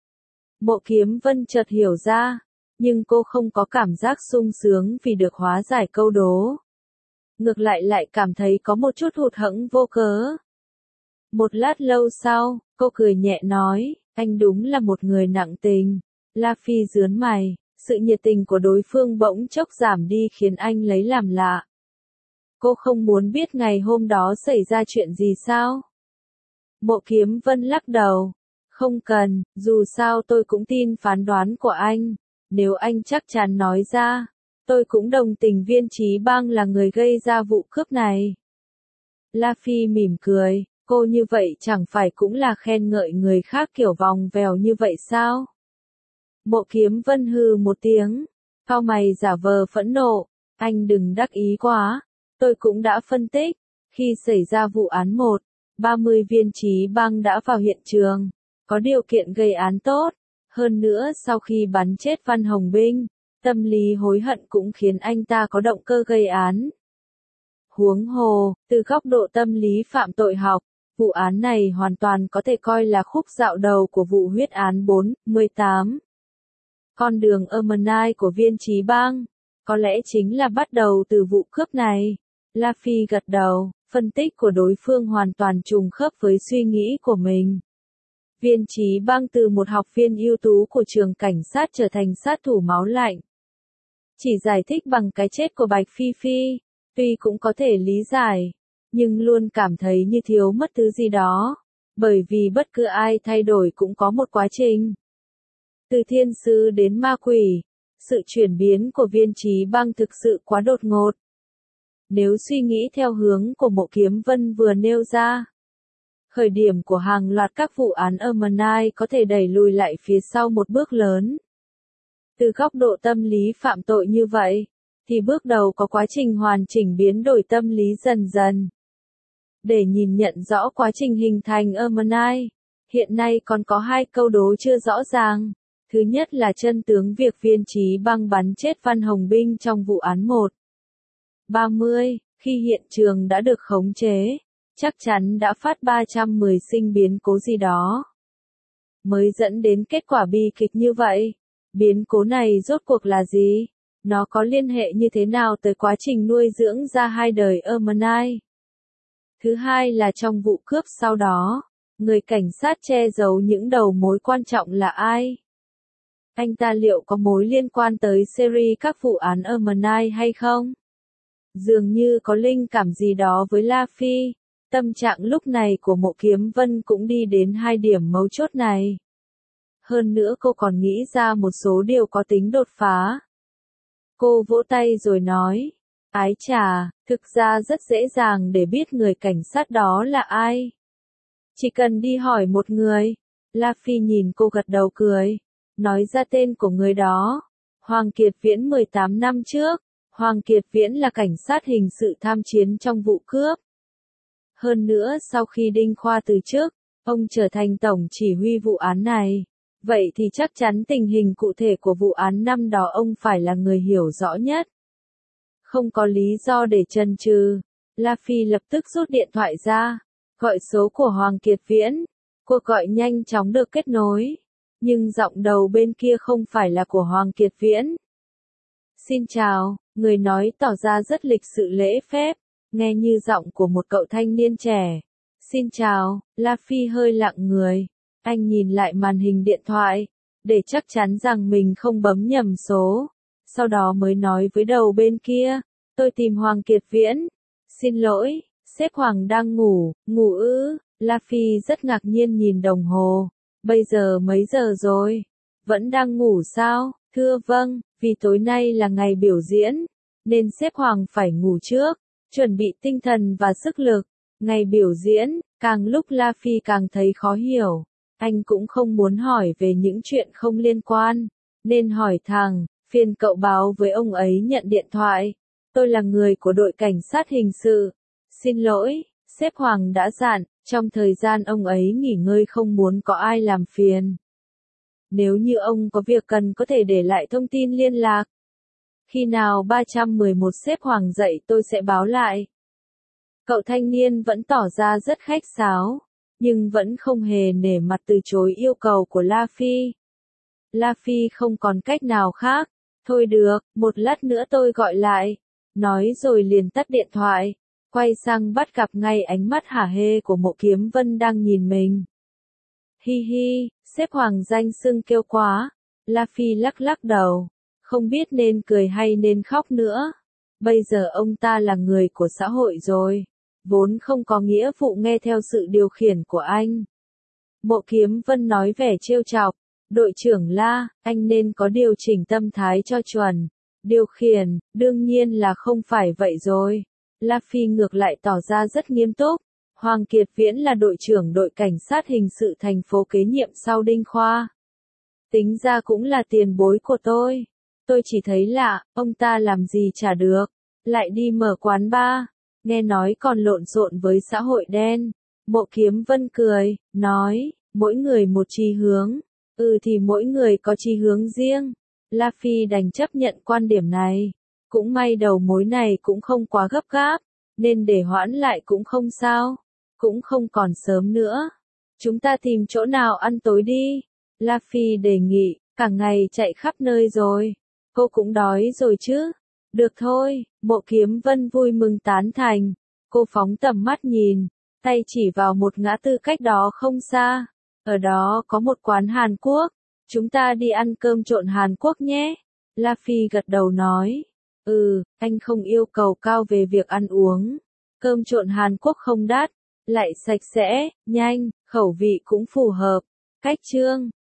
Speaker 1: Mộ Kiếm Vân chợt hiểu ra, nhưng cô không có cảm giác sung sướng vì được hóa giải câu đố. Ngược lại lại cảm thấy có một chút hụt hẫng vô cớ. Một lát lâu sau, cô cười nhẹ nói, anh đúng là một người nặng tình. La Phi rướn mày, sự nhiệt tình của đối phương bỗng chốc giảm đi khiến anh lấy làm lạ. Cô không muốn biết ngày hôm đó xảy ra chuyện gì sao? Mộ Kiếm Vân lắc đầu. Không cần, dù sao tôi cũng tin phán đoán của anh. Nếu anh chắc chắn nói ra, tôi cũng đồng tình Viên Chí Bang là người gây ra vụ cướp này. La Phi mỉm cười, cô như vậy chẳng phải cũng là khen ngợi người khác kiểu vòng vèo như vậy sao? Mộ Kiếm Vân hừ một tiếng, cau mày giả vờ phẫn nộ, anh đừng đắc ý quá, tôi cũng đã phân tích, khi xảy ra vụ án một, ba mươi Viên Chí Bang đã vào hiện trường, có điều kiện gây án tốt, hơn nữa sau khi bắn chết Văn Hồng Binh, tâm lý hối hận cũng khiến anh ta có động cơ gây án. Huống hồ, từ góc độ tâm lý phạm tội học, vụ án này hoàn toàn có thể coi là khúc dạo đầu của vụ huyết án bốn mười tám. Con đường Ermenai của Viên Chí Bang, có lẽ chính là bắt đầu từ vụ cướp này. La Phi gật đầu, phân tích của đối phương hoàn toàn trùng khớp với suy nghĩ của mình. Viên Chí Bang từ một học viên ưu tú của trường cảnh sát trở thành sát thủ máu lạnh. Chỉ giải thích bằng cái chết của Bạch Phi Phi, tuy cũng có thể lý giải, nhưng luôn cảm thấy như thiếu mất thứ gì đó, bởi vì bất cứ ai thay đổi cũng có một quá trình. Từ thiên sứ đến ma quỷ, sự chuyển biến của Viên Chí Bang thực sự quá đột ngột. Nếu suy nghĩ theo hướng của Mộ Kiếm Vân vừa nêu ra, khởi điểm của hàng loạt các vụ án Ermenai có thể đẩy lùi lại phía sau một bước lớn. Từ góc độ tâm lý phạm tội như vậy, thì bước đầu có quá trình hoàn chỉnh biến đổi tâm lý dần dần. Để nhìn nhận rõ quá trình hình thành Ermenai, hiện nay còn có hai câu đố chưa rõ ràng. Thứ nhất là chân tướng việc Viên Chí Bang bắn chết Văn Hồng Binh trong vụ án một ba mươi, khi hiện trường đã được khống chế, chắc chắn đã phát ba trăm mười sinh biến cố gì đó, mới dẫn đến kết quả bi kịch như vậy. Biến cố này rốt cuộc là gì? Nó có liên hệ như thế nào tới quá trình nuôi dưỡng ra hai đời Ermenai? Thứ hai là trong vụ cướp sau đó, người cảnh sát che giấu những đầu mối quan trọng là ai? Anh ta liệu có mối liên quan tới series các vụ án Ermenai hay không? Dường như có linh cảm gì đó với La Phi. Tâm trạng lúc này của Mộ Kiếm Vân cũng đi đến hai điểm mấu chốt này. Hơn nữa cô còn nghĩ ra một số điều có tính đột phá. Cô vỗ tay rồi nói, ái chà, thực ra rất dễ dàng để biết người cảnh sát đó là ai. Chỉ cần đi hỏi một người. La Phi nhìn cô gật đầu cười, nói ra tên của người đó. Hoàng Kiệt Viễn mười tám năm trước, Hoàng Kiệt Viễn là cảnh sát hình sự tham chiến trong vụ cướp. Hơn nữa sau khi Đinh Khoa từ chức, ông trở thành tổng chỉ huy vụ án này. Vậy thì chắc chắn tình hình cụ thể của vụ án năm đó ông phải là người hiểu rõ nhất. Không có lý do để chần chừ, La Phi lập tức rút điện thoại ra, gọi số của Hoàng Kiệt Viễn. Cuộc gọi nhanh chóng được kết nối, nhưng giọng đầu bên kia không phải là của Hoàng Kiệt Viễn. Xin chào, người nói tỏ ra rất lịch sự lễ phép, nghe như giọng của một cậu thanh niên trẻ. Xin chào, La Phi hơi lặng người. Anh nhìn lại màn hình điện thoại, để chắc chắn rằng mình không bấm nhầm số. Sau đó mới nói với đầu bên kia, tôi tìm Hoàng Kiệt Viễn. Xin lỗi, sếp Hoàng đang ngủ, ngủ ư? La Phi rất ngạc nhiên nhìn đồng hồ. Bây giờ mấy giờ rồi? Vẫn đang ngủ sao? Thưa vâng, vì tối nay là ngày biểu diễn, nên sếp Hoàng phải ngủ trước, chuẩn bị tinh thần và sức lực. Ngày biểu diễn, càng lúc La Phi càng thấy khó hiểu. Anh cũng không muốn hỏi về những chuyện không liên quan, nên hỏi thẳng, phiền cậu báo với ông ấy nhận điện thoại. Tôi là người của đội cảnh sát hình sự. Xin lỗi, sếp Hoàng đã dặn, trong thời gian ông ấy nghỉ ngơi không muốn có ai làm phiền. Nếu như ông có việc cần có thể để lại thông tin liên lạc. Khi nào ba trăm mười một sếp Hoàng dậy tôi sẽ báo lại. Cậu thanh niên vẫn tỏ ra rất khách sáo, nhưng vẫn không hề nể mặt từ chối yêu cầu của La Phi. La Phi không còn cách nào khác. Thôi được, một lát nữa tôi gọi lại. Nói rồi liền tắt điện thoại, quay sang bắt gặp ngay ánh mắt hả hê của Mộ Kiếm Vân đang nhìn mình. Hi hi, sếp Hoàng danh xưng kêu quá. La Phi lắc lắc đầu, không biết nên cười hay nên khóc nữa. Bây giờ ông ta là người của xã hội rồi, vốn không có nghĩa vụ nghe theo sự điều khiển của anh. Mộ Kiếm Vân nói vẻ trêu chọc, đội trưởng La, anh nên có điều chỉnh tâm thái cho chuẩn. Điều khiển, đương nhiên là không phải vậy rồi. La Phi ngược lại tỏ ra rất nghiêm túc. Hoàng Kiệt Viễn là đội trưởng đội cảnh sát hình sự thành phố kế nhiệm sau Đinh Khoa. Tính ra cũng là tiền bối của tôi. Tôi chỉ thấy lạ, ông ta làm gì chả được. Lại đi mở quán bar, nghe nói còn lộn xộn với xã hội đen. Mộ Kiếm Vân cười, nói, mỗi người một chí hướng. Ừ thì mỗi người có chí hướng riêng. La Phi đành chấp nhận quan điểm này. Cũng may đầu mối này cũng không quá gấp gáp, nên để hoãn lại cũng không sao. Cũng không còn sớm nữa. Chúng ta tìm chỗ nào ăn tối đi. La Phi đề nghị, cả ngày chạy khắp nơi rồi. Cô cũng đói rồi chứ. Được thôi, Mộ Kiếm Vân vui mừng tán thành. Cô phóng tầm mắt nhìn, tay chỉ vào một ngã tư cách đó không xa. Ở đó có một quán Hàn Quốc. Chúng ta đi ăn cơm trộn Hàn Quốc nhé. La Phi gật đầu nói. Ừ, anh không yêu cầu cao về việc ăn uống. Cơm trộn Hàn Quốc không đắt, lại sạch sẽ, nhanh, khẩu vị cũng phù hợp. Cách chương